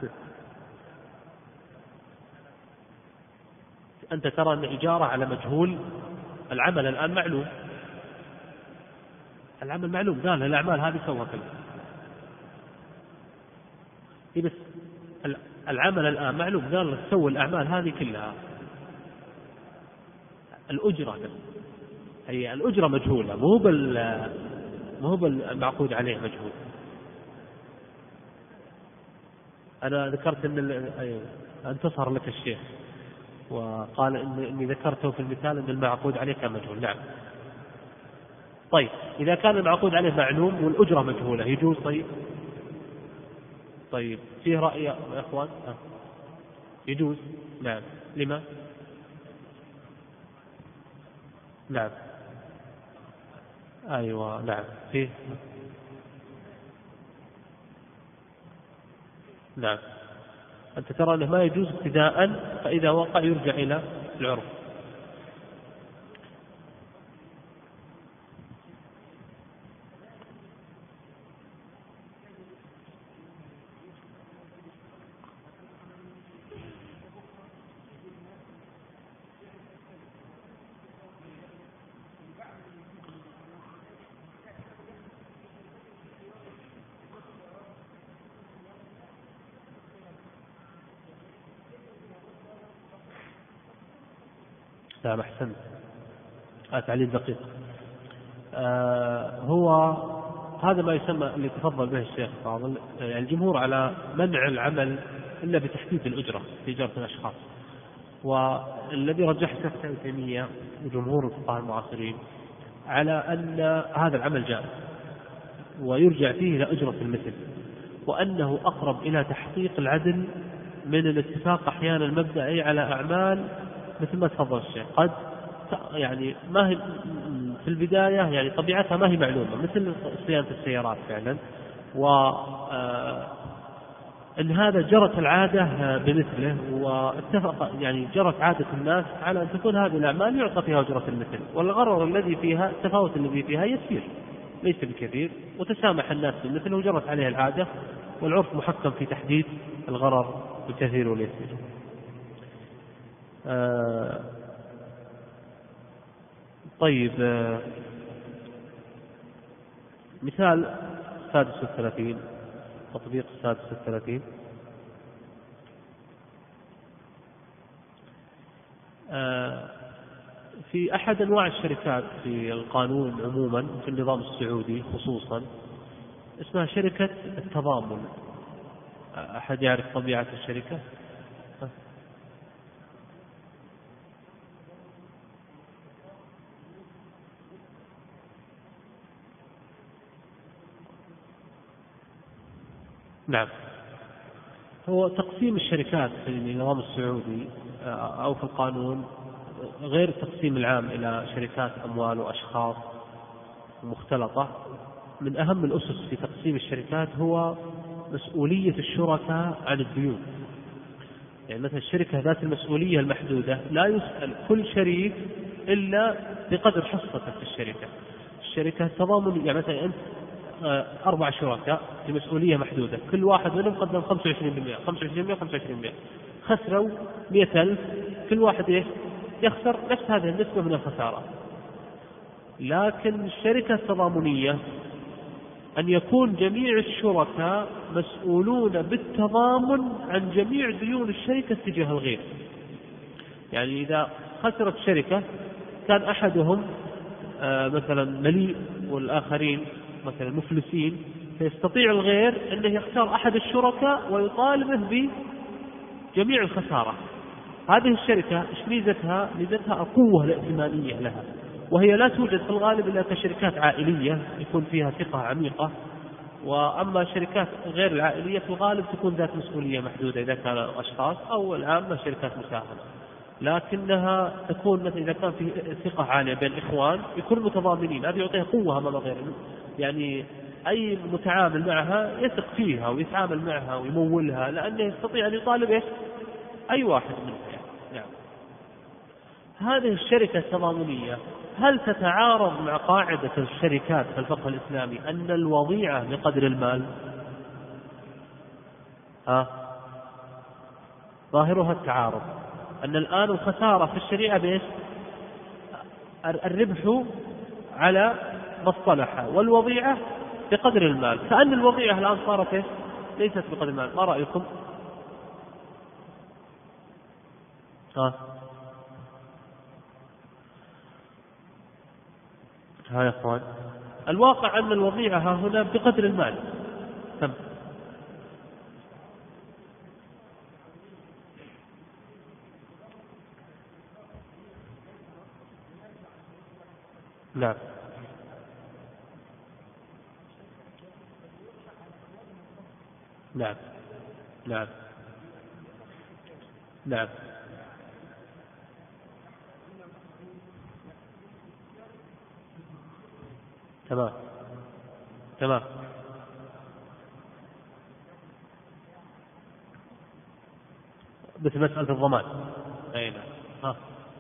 أنت ترى أن إجارة على مجهول. العمل الآن معلوم، العمل معلوم، قال الأعمال هذه سوى كذا. بس العمل الآن معلوم، قال لك سوى الأعمال هذه كلها. الأجرة هي الأجرة مجهولة، مو بالمعقود عليه مجهول. أنا ذكرت أن انتصر لك الشيخ وقال إني ذكرته في المثال أن المعقود عليه كان مجهول. نعم. طيب إذا كان المعقود عليه معلوم والأجرة مجهولة يجوز؟ طيب فيه رأي يا أخوان؟ يجوز. نعم. لما؟ نعم. أيوة نعم فيه. نعم. أنت ترى أنه ما يجوز ابتداء، فإذا وقع يرجع إلى العرف. نعم أحسنت. تعليل دقيق. هو هذا ما يسمى اللي تفضل به الشيخ فاضل، يعني الجمهور على منع العمل إلا بتحديد الأجرة في إجارة الأشخاص. والذي رجح الشيخ ابن تيمية وجمهور الفقهاء المعاصرين على أن هذا العمل جائز ويرجع فيه إلى أجرة المثل، وأنه أقرب إلى تحقيق العدل من الاتفاق أحيانا المبدئي على أعمال مثل ما تفضل الشيخ قد يعني ما هي في البداية يعني طبيعتها ما هي معلومة، مثل صيانة السيارات فعلا، وإن هذا جرت العادة بمثله واتفق يعني جرت عادة الناس على أن تكون هذه الأعمال يعطى فيها أجرة المثل، والغرر الذي فيها التفاوت الذي فيها يسير ليس بكثير، وتسامح الناس بالمثل وجرت عليه العادة، والعرف محكم في تحديد الغرر بالكثير واليسير. طيب مثال 36 تطبيق 36 في أحد أنواع الشركات في القانون عموما في النظام السعودي خصوصا اسمها شركة التضامن. أحد يعرف طبيعة الشركة؟ نعم. هو تقسيم الشركات في النظام السعودي أو في القانون غير التقسيم العام إلى شركات أموال وأشخاص مختلطة. من أهم الأسس في تقسيم الشركات هو مسؤولية الشركاء عن الديون. يعني مثلا الشركة ذات المسؤولية المحدودة لا يسأل كل شريك إلا بقدر حصته في الشركة. الشركة التضامن يعني مثلا أنت 4 شركاء بمسؤولية محدودة، كل واحد منهم قدم 25%، خسروا 100,000، كل واحد يخسر نفس هذه النسبة من الخسارة. لكن الشركة التضامنية أن يكون جميع الشركاء مسؤولون بالتضامن عن جميع ديون الشركة تجاه الغير. يعني إذا خسرت شركة كان أحدهم مثلا مليء والآخرين مثلا مفلسين، فيستطيع الغير أنه يختار أحد الشركاء ويطالبه بجميع الخسارة. هذه الشركة إيش ميزتها؟ ميزتها القوة الائتمانية لها، وهي لا توجد في الغالب إلا كشركات عائلية يكون فيها ثقة عميقة، وأما شركات غير العائلية في الغالب تكون ذات مسؤولية محدودة إذا كان أشخاص، أو العامة شركات مساهمة، لكنها تكون مثلا إذا كان في ثقة عالية بين إخوان يكونوا متضامنين، هذا يعطيها قوة أمام غيرهم. يعني أي متعامل معها يثق فيها ويتعامل معها ويمولها، لأنه يستطيع أن يطالب إيش؟ أي واحد منها. نعم. هذه الشركة التضامنية هل تتعارض مع قاعدة الشركات في الفقه الإسلامي أن الوضيعة بقدر المال؟ ظاهرها التعارض، أن الآن الخسارة في الشريعة بإيش؟ الربح على مصطلحة، والوضيعة بقدر المال، كأن الوضيعة الآن صارت إيش؟ ليست بقدر المال. ما رأيكم؟ ها يا أخوان، الواقع أن الوضيعة هنا بقدر المال. تم. نعم. نعم. نعم. نعم. تمام. تمام. مثل مسألة الضمان. أي نعم.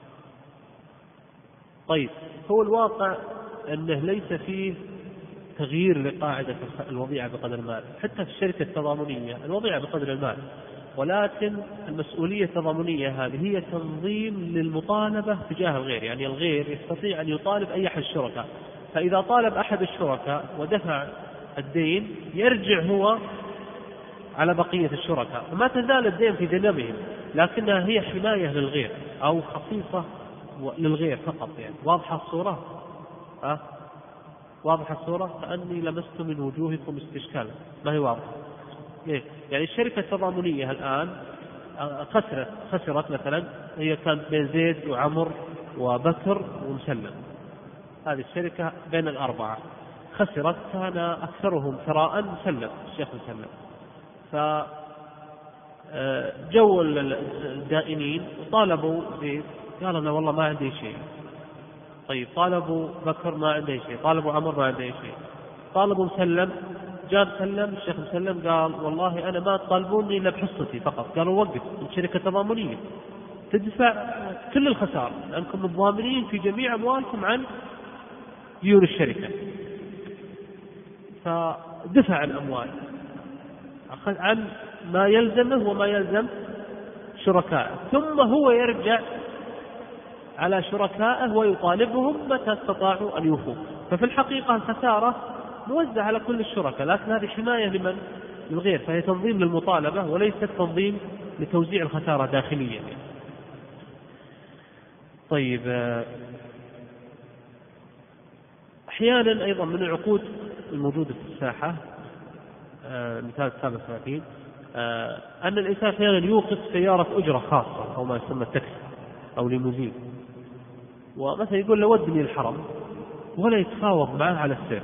طيب، هو الواقع أنه ليس فيه تغيير لقاعدة الوضيعة بقدر المال، حتى في الشركة التضامنية الوضيعة بقدر المال، ولكن المسؤولية التضامنية هذه هي تنظيم للمطالبة تجاه الغير، يعني الغير يستطيع أن يطالب أي أحد الشركاء، فإذا طالب أحد الشركاء ودفع الدين يرجع هو على بقية الشركاء، فما تزال الدين في ذنبهم، لكنها هي حماية للغير أو خصيصة للغير فقط. يعني واضحة الصورة؟ واضحة الصورة؟ كأني لمست من وجوهكم استشكالا. ما هي واضحة؟ يعني الشركة التضامنية الآن خسرت مثلا، هي كانت بين زيد وعمر وبكر ومسلم، هذه الشركة بين الأربعة خسرت، كان أكثرهم ثراء مسلم، الشيخ مسلم، فجو الدائنين وطالبوا زيد، قال أنا والله ما عندي شيء. طيب، طالبوا بكر ما عنده شيء، طالبوا عمر ما عنده شيء، طالبوا مسلم، جاء مسلم الشيخ مسلم قال والله أنا ما تطالبوني إلا بحصتي فقط. قالوا وقف، الشركة تضامنية تدفع كل الخسارة لأنكم الضامنين في جميع أموالكم عن ديون الشركة، فدفع الأموال أخذ عن ما يلزمه وما يلزم شركائه، ثم هو يرجع على شركائه ويطالبهم متى استطاعوا أن يوفوا. ففي الحقيقة الخسارة موزعة على كل الشركاء، لكن هذه حماية لمن؟ للغير، فهي تنظيم للمطالبة وليست تنظيم لتوزيع الخسارة داخليا. طيب، أحيانا أيضا من العقود الموجودة في الساحة، مثال 37، أن الإنسان أحيانا يوقف سيارة أجرة خاصة أو ما يسمى التاكسي أو ليموزين، ومثلا يقول له ودني الحرم ولا يتفاوض معه على السير،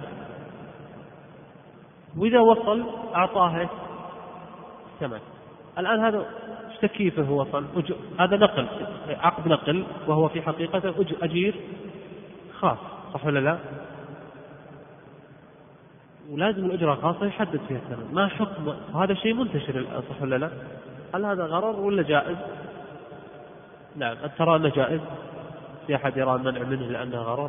وإذا وصل أعطاه الثمن. الآن هذا كيف هو وصل؟ هذا نقل، عقد نقل، وهو في حقيقة أجير خاص، صح ولا لا؟ ولازم الأجرة خاصة يحدد فيها الثمن. ما حكم هذا؟ شيء منتشر الآن، صح ولا لا؟ هل هذا غرر ولا جائز؟ نعم. ترى أنه جائز؟ في أحد يرى المنع منه لأنه غرر؟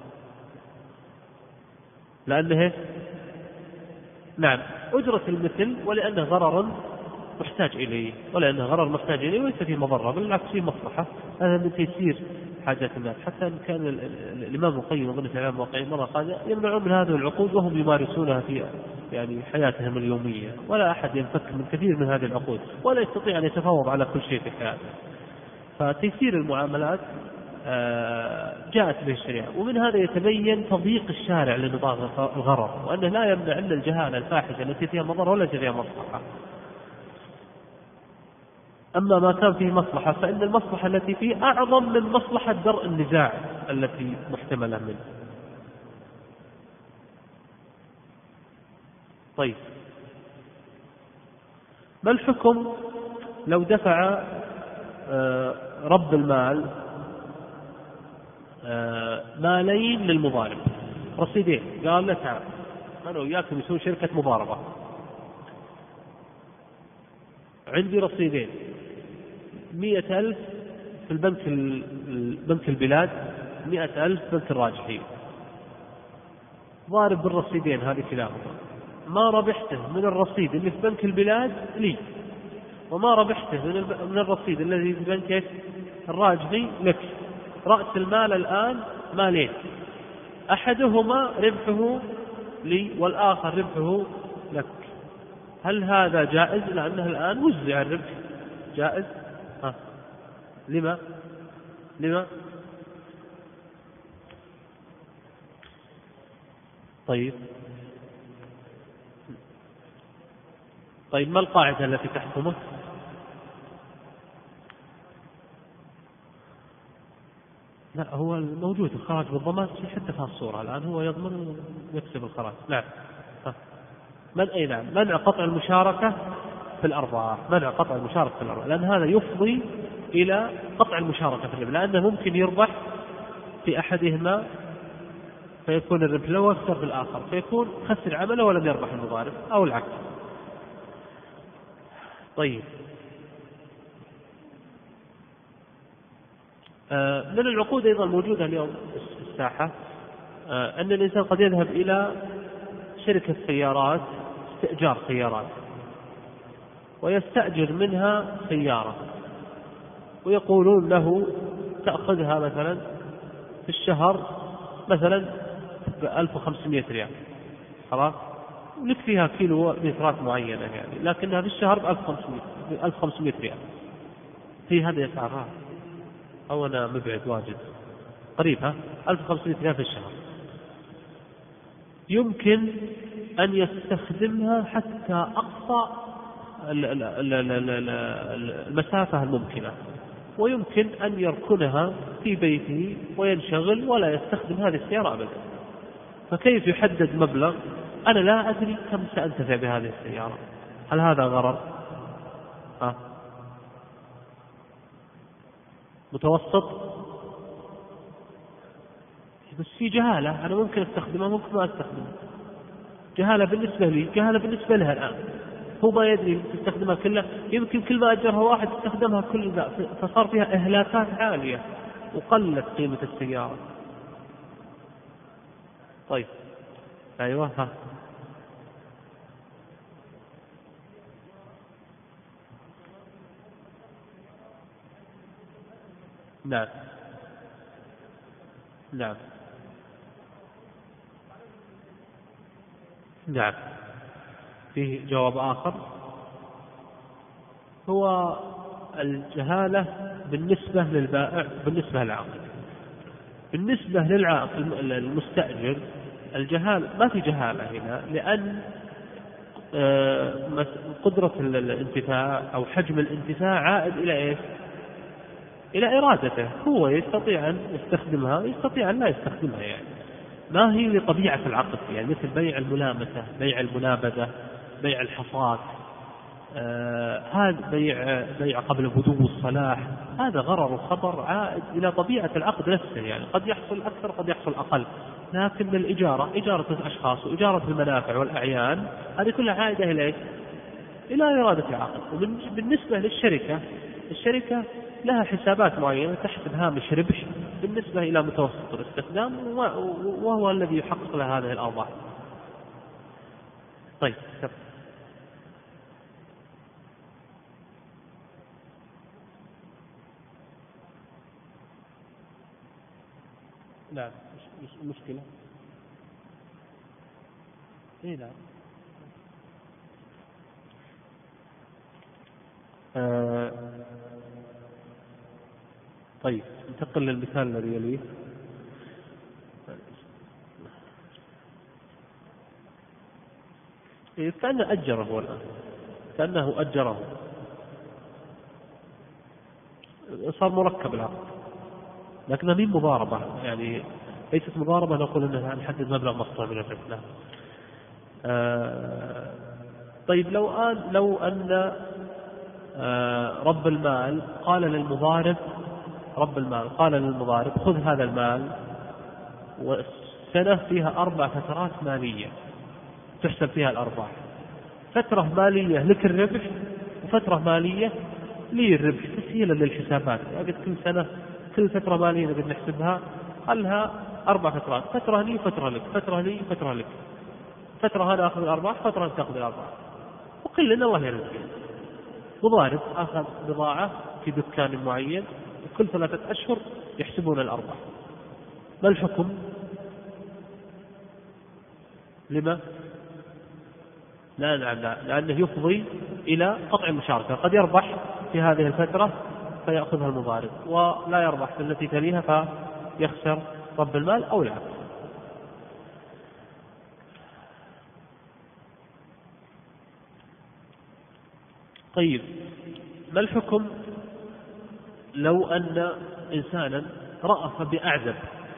لأنه نعم أجرة المثل، ولأنه غرر محتاج إليه، ولأنه غرر محتاج إليه وليس فيه مضرة، بالعكس فيه مصلحة. هذا من تيسير حاجة الناس، حتى إن كان الإمام القيم وظن الإمام القيم مرة قال يمنعون من هذه العقود وهم يمارسونها في يعني حياتهم اليومية، ولا أحد ينفك من كثير من هذه العقود ولا يستطيع أن يتفاوض على كل شيء في حياته. فتيسير المعاملات جاءت به الشريعة، ومن هذا يتبين تضييق الشارع لنطاق الغرر، وأنه لا يمنع إلا الجهالة الفاحشة التي فيها مضر ولا فيها مصلحة. أما ما كان فيه مصلحة فإن المصلحة التي فيه أعظم من مصلحة درء النزاع التي محتملة منه. طيب، ما الحكم لو دفع رب المال مالين للمضارب، رصيدين، قال له تعال أنا وياكم يسوون شركة مضاربة، عندي رصيدين 100,000 في بنك البلاد، 100,000 بنك الراجحين، ضارب بالرصيدين هذه كلاهما، ما ربحته من الرصيد اللي في بنك البلاد لي، وما ربحته من الرصيد الذي في بنك الراجحي لك. رأس المال الآن مالين، أحدهما ربحه لي والآخر ربحه لك، هل هذا جائز؟ لأنه الآن وزع الربح، جائز. لما؟ طيب ما القاعدة التي تحكمه؟ لا، هو الموجود الخراج بالضمان حتى في الصورة الآن، هو يضمن ويكسب الخراج. نعم. منع قطع المشاركة في الأرباح، منع قطع المشاركة في الأرباح، لأن هذا يفضي إلى قطع المشاركة في الربح، لأنه ممكن يربح في أحدهما فيكون الربح له أكثر في الآخر، فيكون خسر عمله ولم يربح المضارب، أو العكس. طيب، من العقود أيضا موجودة اليوم في الساحة أن الإنسان قد يذهب إلى شركة سيارات، استئجار سيارات، ويستأجر منها سيارة، ويقولون له تأخذها مثلا في الشهر مثلا ب1500 ريال، خلاص، ولك فيها كيلو مترات معينة يعني، لكنها في الشهر ب1500 ريال. في هذه أسعارها أو أنا مبعد واجد؟ قريب، 1500 ريال في الشهر. يمكن أن يستخدمها حتى أقصى المسافة الممكنة، ويمكن أن يركنها في بيته وينشغل ولا يستخدم هذه السيارة أبدا. فكيف يحدد مبلغ؟ أنا لا أدري كم سأنتفع بهذه السيارة، هل هذا غرر؟ متوسط؟ بس في جهالة، أنا ممكن أستخدمها ممكن ما أستخدمها، جهالة بالنسبة لي، جهالة بالنسبة لها الآن، هو ما يدري تستخدمها كلها، يمكن كل ما أجرها واحد تستخدمها كل ذا، فصار فيها إهلاكات عالية وقلت قيمة السيارة. طيب، أيوة. نعم. فيه جواب آخر، هو الجهالة بالنسبة للبائع بالنسبة للعاقل. بالنسبة للعاقل المستأجر الجهالة ما في جهالة هنا، لأن قدرة الانتفاع أو حجم الانتفاع عائد إلى إيش؟ إلى إرادته، هو يستطيع أن يستخدمها، يستطيع أن لا يستخدمها، يعني ما هي لطبيعة العقد، يعني مثل بيع الملامسة، بيع المنابذة، بيع الحصاد، هذا بيع قبل بدو الصلاح، هذا غرر وخطر عائد إلى طبيعة العقد نفسه، يعني قد يحصل أكثر قد يحصل أقل. لكن الإجارة، إجارة الأشخاص وإجارة المنافع والأعيان، هذه كلها عائدة إلى إيه؟ إلى إرادة العقد. بالنسبة للشركة، الشركة لها حسابات معينة تحسب هامش ربح بالنسبة إلى متوسط الاستخدام، وهو الذي يحقق لها هذه الأرباح. طيب، لا مش مشكلة. لا. طيب، ننتقل للمثال الذي يليه. كأنه أجره الآن، كأنه أجره، صار مركب العقد، لكنها مين مضاربة، يعني ليست مضاربة نقول أنها نحدد مبلغ مقطوع من الربح. طيب، لو أن رب المال قال للمضارب خذ هذا المال، والسنة فيها 4 فترات مالية، تحسب فيها الأرباح، فترة مالية لك الربح وفترة مالية لي الربح تسهيلا للحسابات. يعني كل سنة كل فترة مالية نقدر نحسبها قالها 4 فترات، فترة لي فترة لك، فترة لي فترة لك، فترة هذا أخذ الأرباح فترة تأخذ الأرباح، وكلنا الله يرزقه. مضارب أخذ بضاعة في دكان معين وكل 3 أشهر يحسبون الأرباح. ما الحكم؟ لما؟ لا لأنه يفضي إلى قطع المشاركة، قد يربح في هذه الفترة فيأخذها المضارب ولا يربح في التي تليها فيخسر رب المال أو العكس. طيب ما الحكم لو أن إنسانا رأف بأعزب،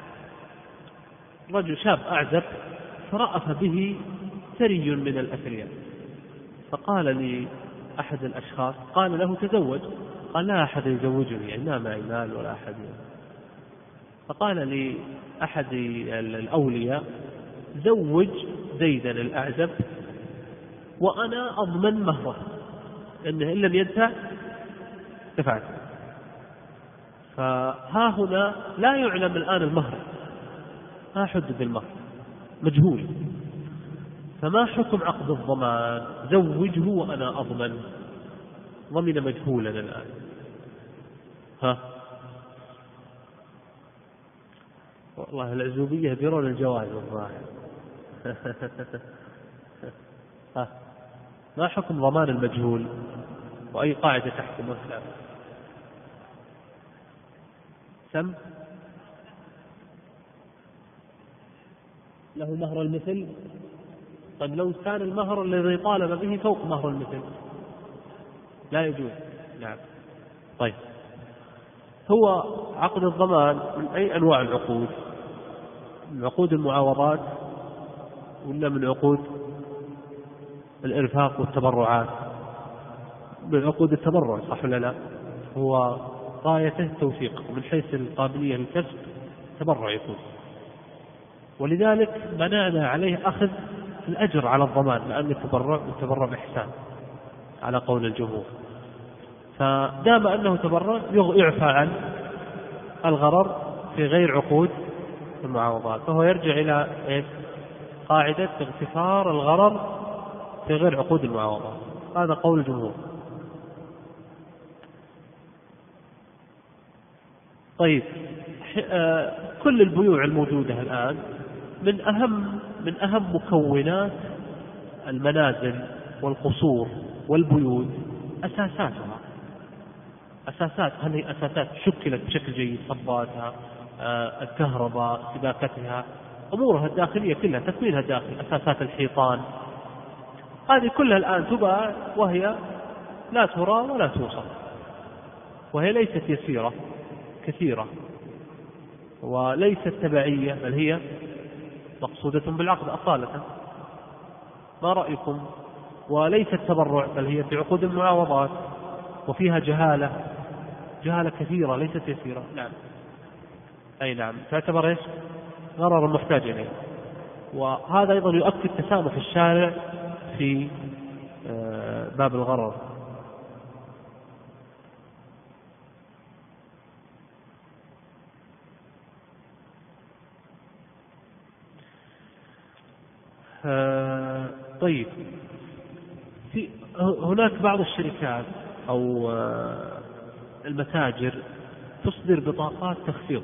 رجل شاب أعزب فرأف به ثري من الأثرياء، فقال لأحد الأشخاص قال له تزوج، قال لا أحد يزوجني، يعني ما معي مال ولا أحد. فقال لأحد الأولياء زوج زيدا الأعزب وأنا أضمن مهره، لأنه إن لم يدفع دفعت. فها هنا لا يعلم الآن المهر، ما حدد المهر، مجهول. فما حكم عقد الضمان؟ زوجه وأنا أضمن، ضمن مجهولا الآن. والله العزوبية بيرون الجواز الظاهر. ما حكم ضمان المجهول وأي قاعدة تحكم الإسلام؟ سم له مهر المثل. طيب لو كان المهر الذي طالب به فوق مهر المثل لا يجوز. نعم. طيب هو عقد الضمان من أي أنواع العقود؟ من عقود المعاوضات ولا من عقود الإرفاق والتبرعات؟ من عقود التبرع صح ولا لا؟ هو غايته التوثيق، من حيث القابلية للكسب تبرع يكون، ولذلك منعنا عليه أخذ الأجر على الضمان، لأن التبرع بإحسان على قول الجمهور. فدام أنه تبرع يعفى عن الغرر في غير عقود المعاوضات، فهو يرجع إلى قاعدة اغتفار الغرر في غير عقود المعاوضات. هذا قول الجمهور. طيب كل البيوع الموجودة الآن من أهم مكونات المنازل والقصور والبيوت أساسات. هذه أساسات شكلت بشكل جيد، صباتها، الكهرباء، سباكتها، أمورها الداخلية كلها، تكوينها داخل، أساسات الحيطان، هذه كلها الآن تباع وهي لا ترى ولا توصف، وهي ليست يسيرة، كثيرة، وليست تبعية، بل هي مقصودة بالعقد أصالة. ما رأيكم؟ وليست تبرع، بل هي في عقود المعاوضات، وفيها جهالة كثيرة ليست يسيرة. نعم. أي نعم، تعتبر إيش؟ غرر محتاج إليه. وهذا أيضا يؤكد تسامح الشارع في باب الغرر. طيب هناك بعض الشركات أو المتاجر تصدر بطاقات تخفيض،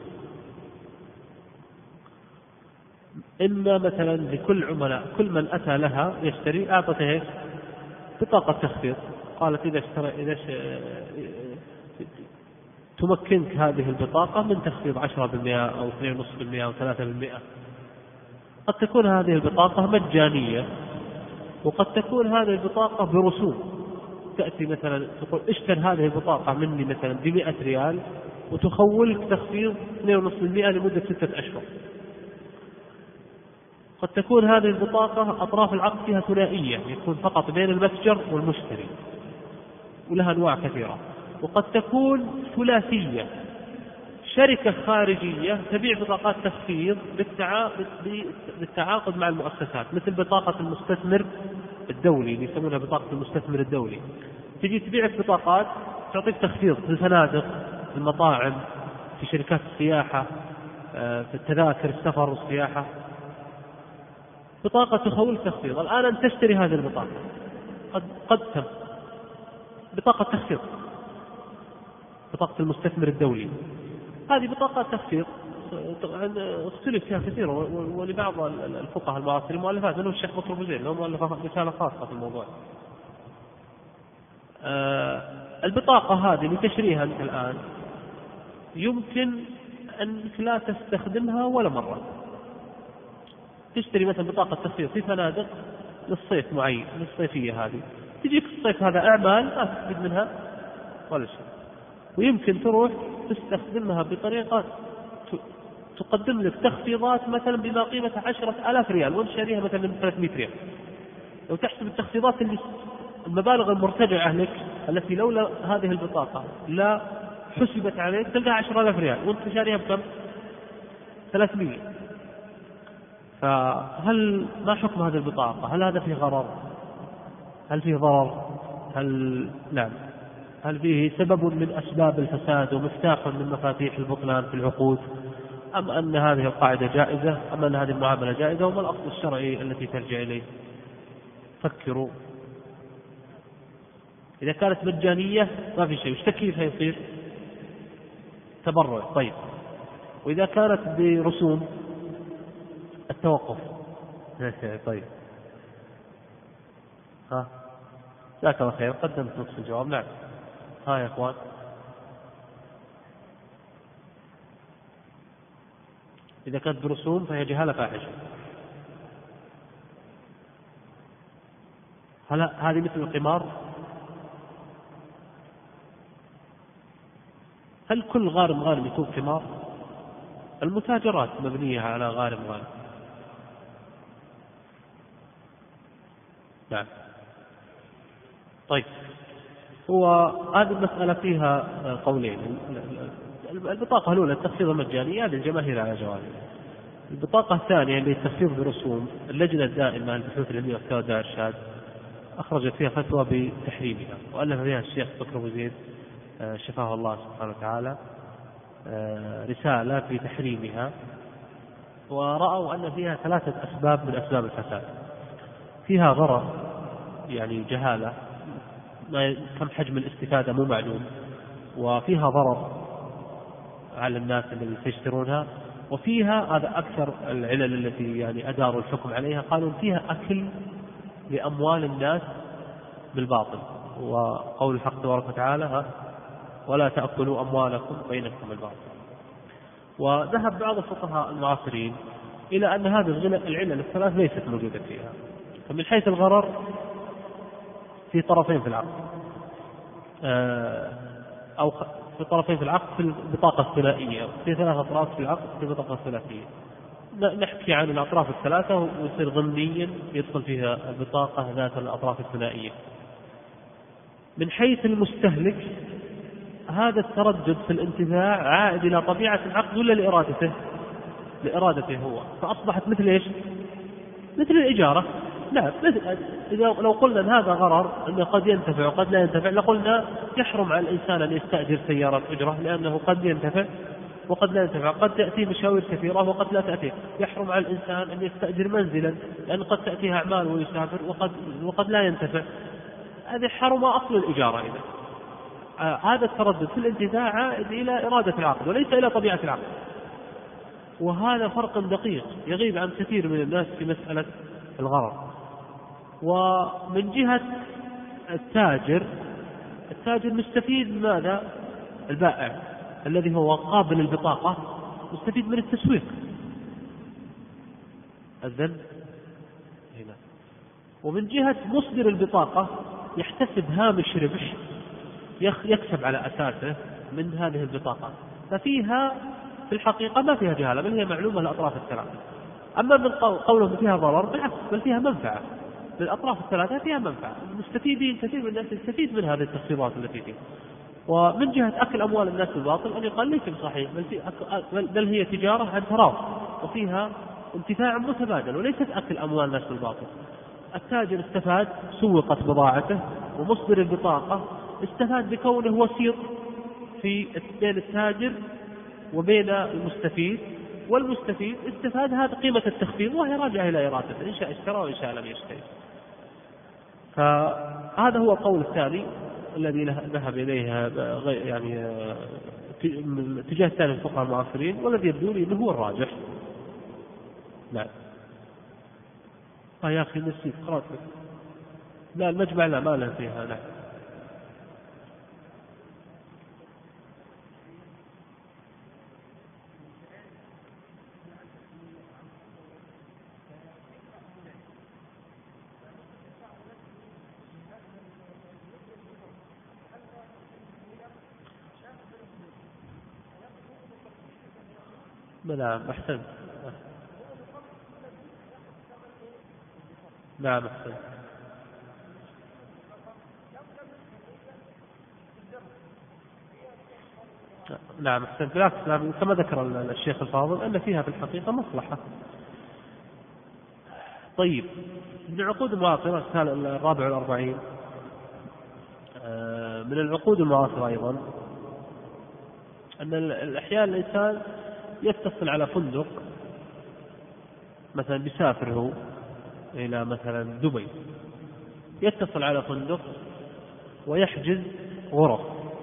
إما مثلا لكل عملاء، كل من أتى لها يشتري أعطته بطاقة تخفيض، قالت إذا تمكنك هذه البطاقة من تخفيض 10% أو 2.5% أو 3%. قد تكون هذه البطاقة مجانية، وقد تكون هذه البطاقة برسوم. تأتي مثلا تقول اشتر هذه البطاقة مني مثلا ب100 ريال وتخولك تخفيض 2.5% لمدة 6 أشهر. قد تكون هذه البطاقة أطراف العقد فيها ثنائية، يكون فقط بين المتجر والمشتري، ولها أنواع كثيرة. وقد تكون ثلاثية، شركة خارجية تبيع بطاقات تخفيض بالتعاقد مع المؤسسات، مثل بطاقة المستثمر الدولي اللي يسمونها بطاقة المستثمر الدولي. تجي تبيع بطاقات تعطيك تخفيض في الفنادق، في المطاعم، في شركات السياحة، في التذاكر السفر والسياحة، بطاقة تخول تخفيض. الآن أن تشتري هذه البطاقة قد تم بطاقة تخفيض، بطاقة المستثمر الدولي، هذه بطاقة تخفيض اختلف فيها كثير، ولبعض الفقهاء المعاصرين مؤلفات، منهم الشيخ بكر أبو زيد له مؤلف رسالة خاصة في الموضوع. البطاقة هذه اللي تشتريها أنت الآن يمكن أنك لا تستخدمها ولا مرة. تشتري مثلا بطاقة تخفيض في فنادق للصيف معين، للصيفية هذه، تجيك الصيف هذا أعمال ما تستفيد منها ولا شيء، ويمكن تروح تستخدمها بطريقة تقدم لك تخفيضات مثلا بما قيمة 10,000 ريال وانت شاريها مثلا ب 300 ريال. لو تحسب التخفيضات اللي المبالغ المرتجعة لك التي لولا هذه البطاقة لا حسبت عليك تلقى 10,000 ريال وانت شاريها بكم؟ 300. فهل ما حكم هذه البطاقة؟ هل هذا فيه غرر؟ هل فيه ضرر؟ نعم، هل فيه سبب من أسباب الفساد ومفتاح من مفاتيح البطلان في العقود، أم أن هذه القاعدة جائزة، أم أن هذه المعاملة جائزة، وما الأصل الشرعي التي ترجع إليه؟ فكروا. إذا كانت مجانية ما في شيء، وش تكليفها يصير؟ تبرع. طيب، وإذا كانت برسوم التوقف؟ طيب، جزاك الله خير، قدمت نصف الجواب. نعم، يا إخوان، إذا كانت برسوم فهي جهالة فاحشة. هل هذه مثل القمار؟ هل كل غارم غانم يكون قمار؟ المتاجرات مبنية على غارم غانم. نعم. طيب، هو هذه المسألة فيها قولين. البطاقة الأولى التخفيض المجاني، هذه الجماهير على جوازه. البطاقة الثانية اللي التخفيض برسوم، اللجنة الدائمة للبحوث العلمية والفتاوى والدعاء الإرشاد أخرجت فيها فتوى بتحريمها، وألف فيها الشيخ بكر أبو زيد شفاه الله سبحانه وتعالى رسالة في تحريمها، ورأوا أن فيها 3 أسباب من أسباب الفساد. فيها غرر، يعني جهالة، كم حجم الاستفادة مو معلوم، وفيها ضرر على الناس الذين يشترونها، وفيها هذا أكثر العلل التي يعني أداروا الحكم عليها، قالوا فيها أكل لأموال الناس بالباطل، وقول الحق تبارك وتعالى ولا تأكلوا أموالكم بينكم بالباطل. وذهب بعض الفقهاء المعاصرين إلى أن هذه العلل الثلاث ليست موجودة فيها. فمن حيث الغرر في طرفين في العقد، أو في طرفين في العقد في البطاقة الثنائية، في 3 أطراف في العقد في البطاقة الثلاثية. نحكي عن الأطراف الثلاثة ويصير ضمنيا يدخل فيها البطاقة ذات الأطراف الثنائية. من حيث المستهلك هذا التردد في الانتفاع عائد إلى طبيعة العقد ولا لإرادته؟ لإرادته هو، فأصبحت مثل إيش؟ مثل الإجارة. لا، لو قلنا أن هذا غرر أنه قد ينتفع وقد لا ينتفع، لقلنا يحرم على الإنسان أن يستأجر سيارة أجرة، لأنه قد ينتفع وقد لا ينتفع، قد تأتيه مشاوير كثيرة وقد لا تأتيه. يحرم على الإنسان أن يستأجر منزلا، لأن قد تأتيه أعمال ويسافر وقد لا ينتفع. هذه حرم أصل الإجارة. إذا هذا التردد في الانتفاع عائد إلى إرادة العقد وليس إلى طبيعة العقد، وهذا فرق دقيق يغيب عن كثير من الناس في مسألة الغرر. ومن جهة التاجر مستفيد من ماذا؟ البائع الذي هو قابل البطاقة مستفيد من التسويق. الذنب هنا. ومن جهة مصدر البطاقة يحتسب هامش ربح يكسب على أساسه من هذه البطاقة، ففيها في الحقيقة ما فيها جهالة، بل هي معلومة للأطراف الثلاثة. أما من قوله فيها ضرر، بالعكس، بل فيها منفعة للأطراف الثلاثة، فيها منفعة. المستفيدين كثير من الناس يستفيد من هذه التخفيضات التي فيها. ومن جهة أكل أموال الناس بالباطل أن يقال ليس بصحيح، بل هي تجارة عن تراض وفيها انتفاع متبادل وليست أكل أموال الناس بالباطل. التاجر استفاد، سوقت بضاعته، ومصدر البطاقة استفاد بكونه وسيط بين التاجر وبين المستفيد، والمستفيد استفاد هذا قيمة التخفيض وهي راجعة إلى إرادته، إن شاء اشترى وإن شاء لم يشتري. فهذا هو القول الثاني الذي ذهب إليه يعني اتجاه الثاني الفقهاء المعاصرين، والذي يبدو لي أنه هو الراجح. نعم. يا أخي نسيت قرأت. لا المجمع لا ما له فيها. نعم. نعم أحسن. نعم أحسن. نعم أحسن. بالعكس كما ذكر الشيخ الفاضل أن فيها في الحقيقة مصلحة. طيب، من العقود المعاصرة الرابع والأربعين من العقود المعاصرة أيضا أن الأحيان الإنسان يتصل على فندق، مثلا بيسافر هو إلى مثلا دبي، يتصل على فندق ويحجز غرف،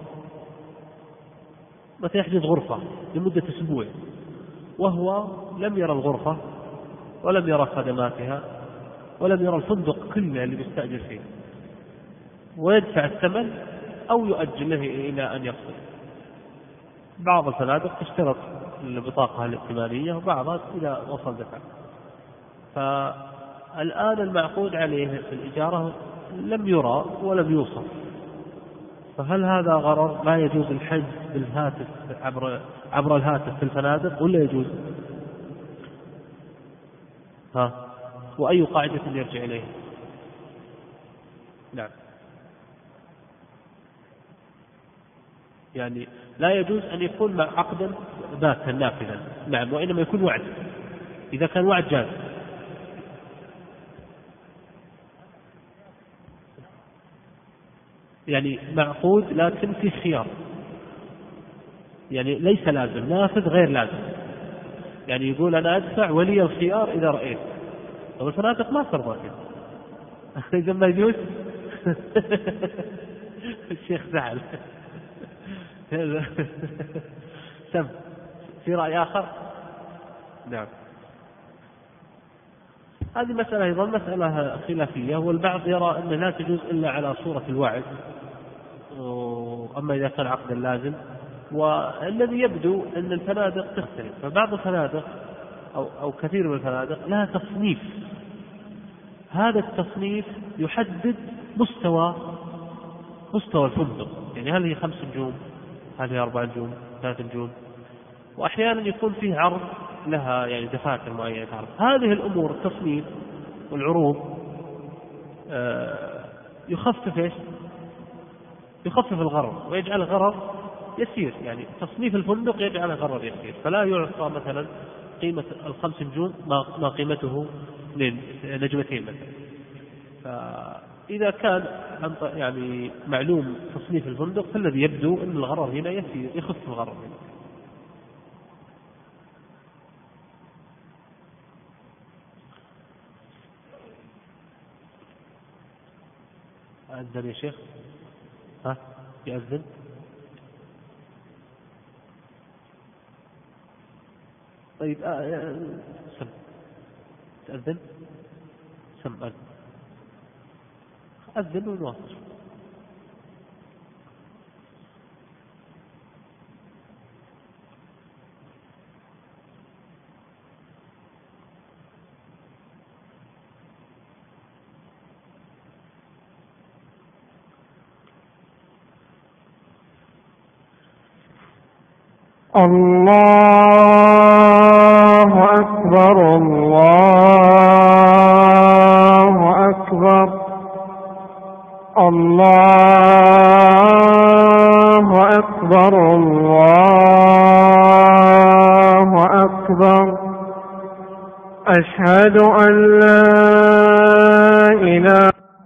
مثلا يحجز غرفة لمدة أسبوع، وهو لم يرى الغرفة ولم يرى خدماتها ولم يرى الفندق كله اللي بيستأجر فيه، ويدفع الثمن أو يؤجل له إلى أن يفصل. بعض الفنادق تشترط البطاقة الائتمانية وبعضها إذا وصل دفع. فالآن المعقود عليه في الإجارة لم يرى ولم يوصف، فهل هذا غرر؟ لا يجوز الحجز بالهاتف عبر الهاتف في الفنادق ولا يجوز؟ وأي قاعدة يرجع إليه؟ نعم. يعني لا يجوز أن يكون مع عقدا باتا نافذا. نعم. وإنما يكون وعد، إذا كان وعد جاز. يعني معقود لكن في خيار، يعني ليس لازم، نافذ غير لازم. يعني يقول أنا أدفع ولي الخيار إذا رأيت. طب الفنادق ما ترضى كذا. إذا ما يجوز. الشيخ زعل. سم في رأي آخر. نعم. هذه مسألة أيضا مسألة خلافية، والبعض يرى أن لا تجوز إلا على صورة الوعد، أما إذا كان عقدا لازم. والذي يبدو أن الفنادق تختلف، فبعض الفنادق أو كثير من الفنادق لها تصنيف، هذا التصنيف يحدد مستوى الفندق، يعني هل هي 5 نجوم، هل هي 4 نجوم، 3 نجوم، وأحيانا يكون فيه عرض لها، يعني دفاتر معينة عرض. هذه الأمور التصنيف والعروض يخفف الغرر ويجعل الغرر يسير، يعني تصنيف الفندق يجعل الغرر يسير، فلا يعطى مثلا قيمة 5 نجوم ما قيمته نجمتين مثلا. فإذا كان يعني معلوم تصنيف الفندق، فالذي يبدو أن الغرر هنا يسير، يخفف الغرر هنا. أذن يا شيخ؟ يأذن؟ طيب سم تأذن؟ سم أذن ونواصل. الله أكبر الله أكبر الله أكبر الله أكبر أشهد أن لا إله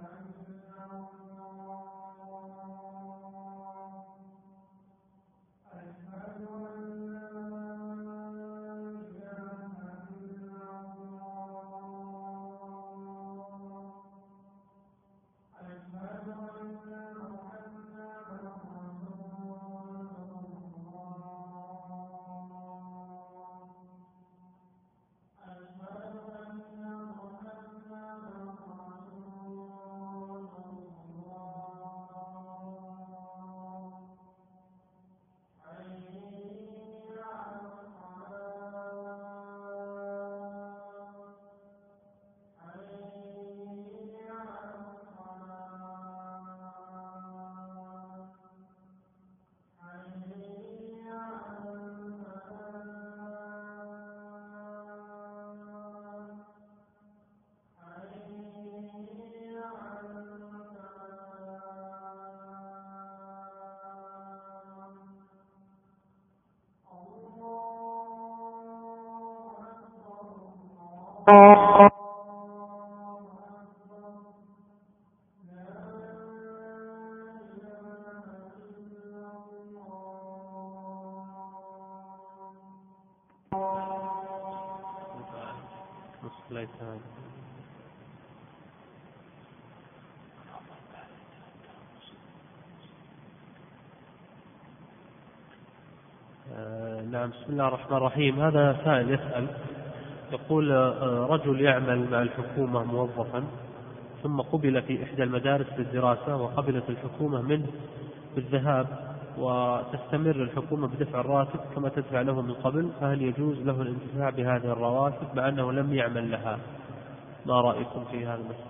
نعم. بسم الله الرحمن الرحيم. هذا سائل يسأل يقول: رجل يعمل مع الحكومة موظفا، ثم قبل في إحدى المدارس للدراسة، وقبلت الحكومة منه بالذهاب، وتستمر الحكومة بدفع الراتب كما تدفع له من قبل، فهل يجوز له الانتفاع بهذه الرواتب مع أنه لم يعمل لها؟ ما رأيكم في هذا المسألة؟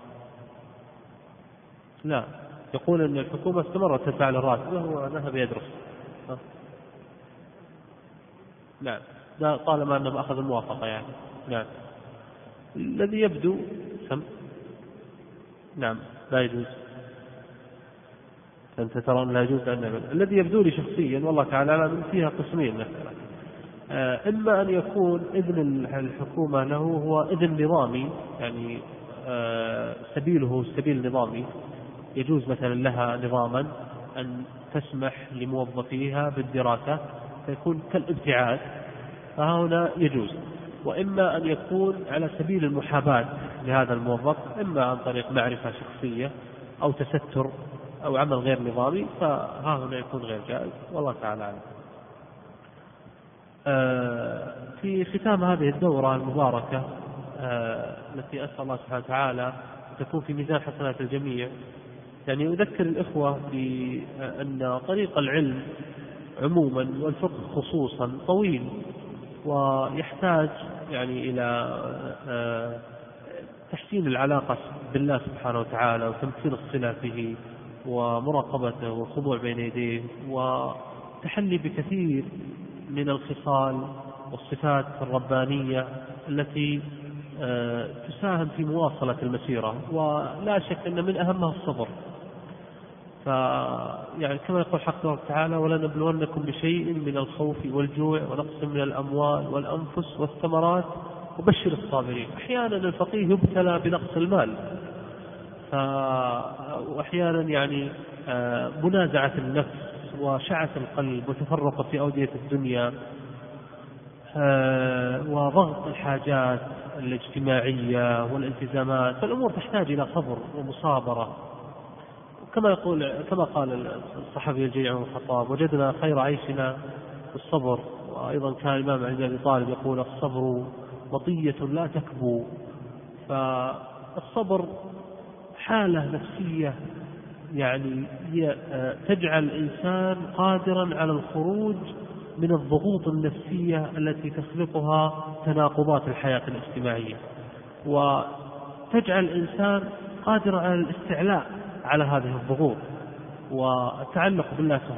لا، يقول أن الحكومة استمرت تدفع له الراتب وهو ذهب يدرس. نعم، طالما أنه أخذ الموافقة يعني. نعم، الذي يبدو نعم لا يجوز. أنت ترى لا يجوز أن نعمل. الذي يبدو لي شخصيا والله تعالى فيها قسمين مثلا: إما أن يكون إذن الحكومة له هو إذن نظامي، يعني سبيله سبيل نظامي، يجوز مثلا لها نظاما أن تسمح لموظفيها بالدراسة، فيكون كالابتعاد، فهنا يجوز. وإما أن يكون على سبيل المحاباة لهذا الموظف، إما عن طريق معرفة شخصية أو تستر أو عمل غير نظامي، فها هنا يكون غير جائز، والله تعالى أعلم. في ختام هذه الدورة المباركة التي أسأل الله سبحانه وتعالى تكون في ميزان حسنات الجميع، يعني أذكر الإخوة بأن طريق العلم عموما والفقه خصوصا طويل، ويحتاج يعني إلى تحسين العلاقة بالله سبحانه وتعالى، وتمثيل الصلة به، ومراقبته، والخضوع بين يديه، وتحلي بكثير من الخصال والصفات الربانية التي تساهم في مواصلة المسيرة. ولا شك أن من أهمها الصبر. يعني كما يقول حق الله تعالى: ولنبلونكم بشيء من الخوف والجوع ونقص من الأموال والأنفس والثمرات وبشر الصابرين. أحيانا الفقيه يبتلى بنقص المال، وأحيانا يعني منازعة النفس وشعة القلب وتفرق في أودية الدنيا وضغط الحاجات الاجتماعية والالتزامات، فالأمور تحتاج إلى صبر ومصابرة. كما قال الصحابي الجليل عمر بن الخطاب: وجدنا خير عيشنا بالصبر. وأيضا كان الإمام علي بن أبي طالب يقول: الصبر مطية لا تكبو. فالصبر حالة نفسية يعني تجعل الإنسان قادرا على الخروج من الضغوط النفسية التي تخلقها تناقضات الحياة الاجتماعية، وتجعل الإنسان قادرا على الاستعلاء على هذه الضغوط والتعلق بالله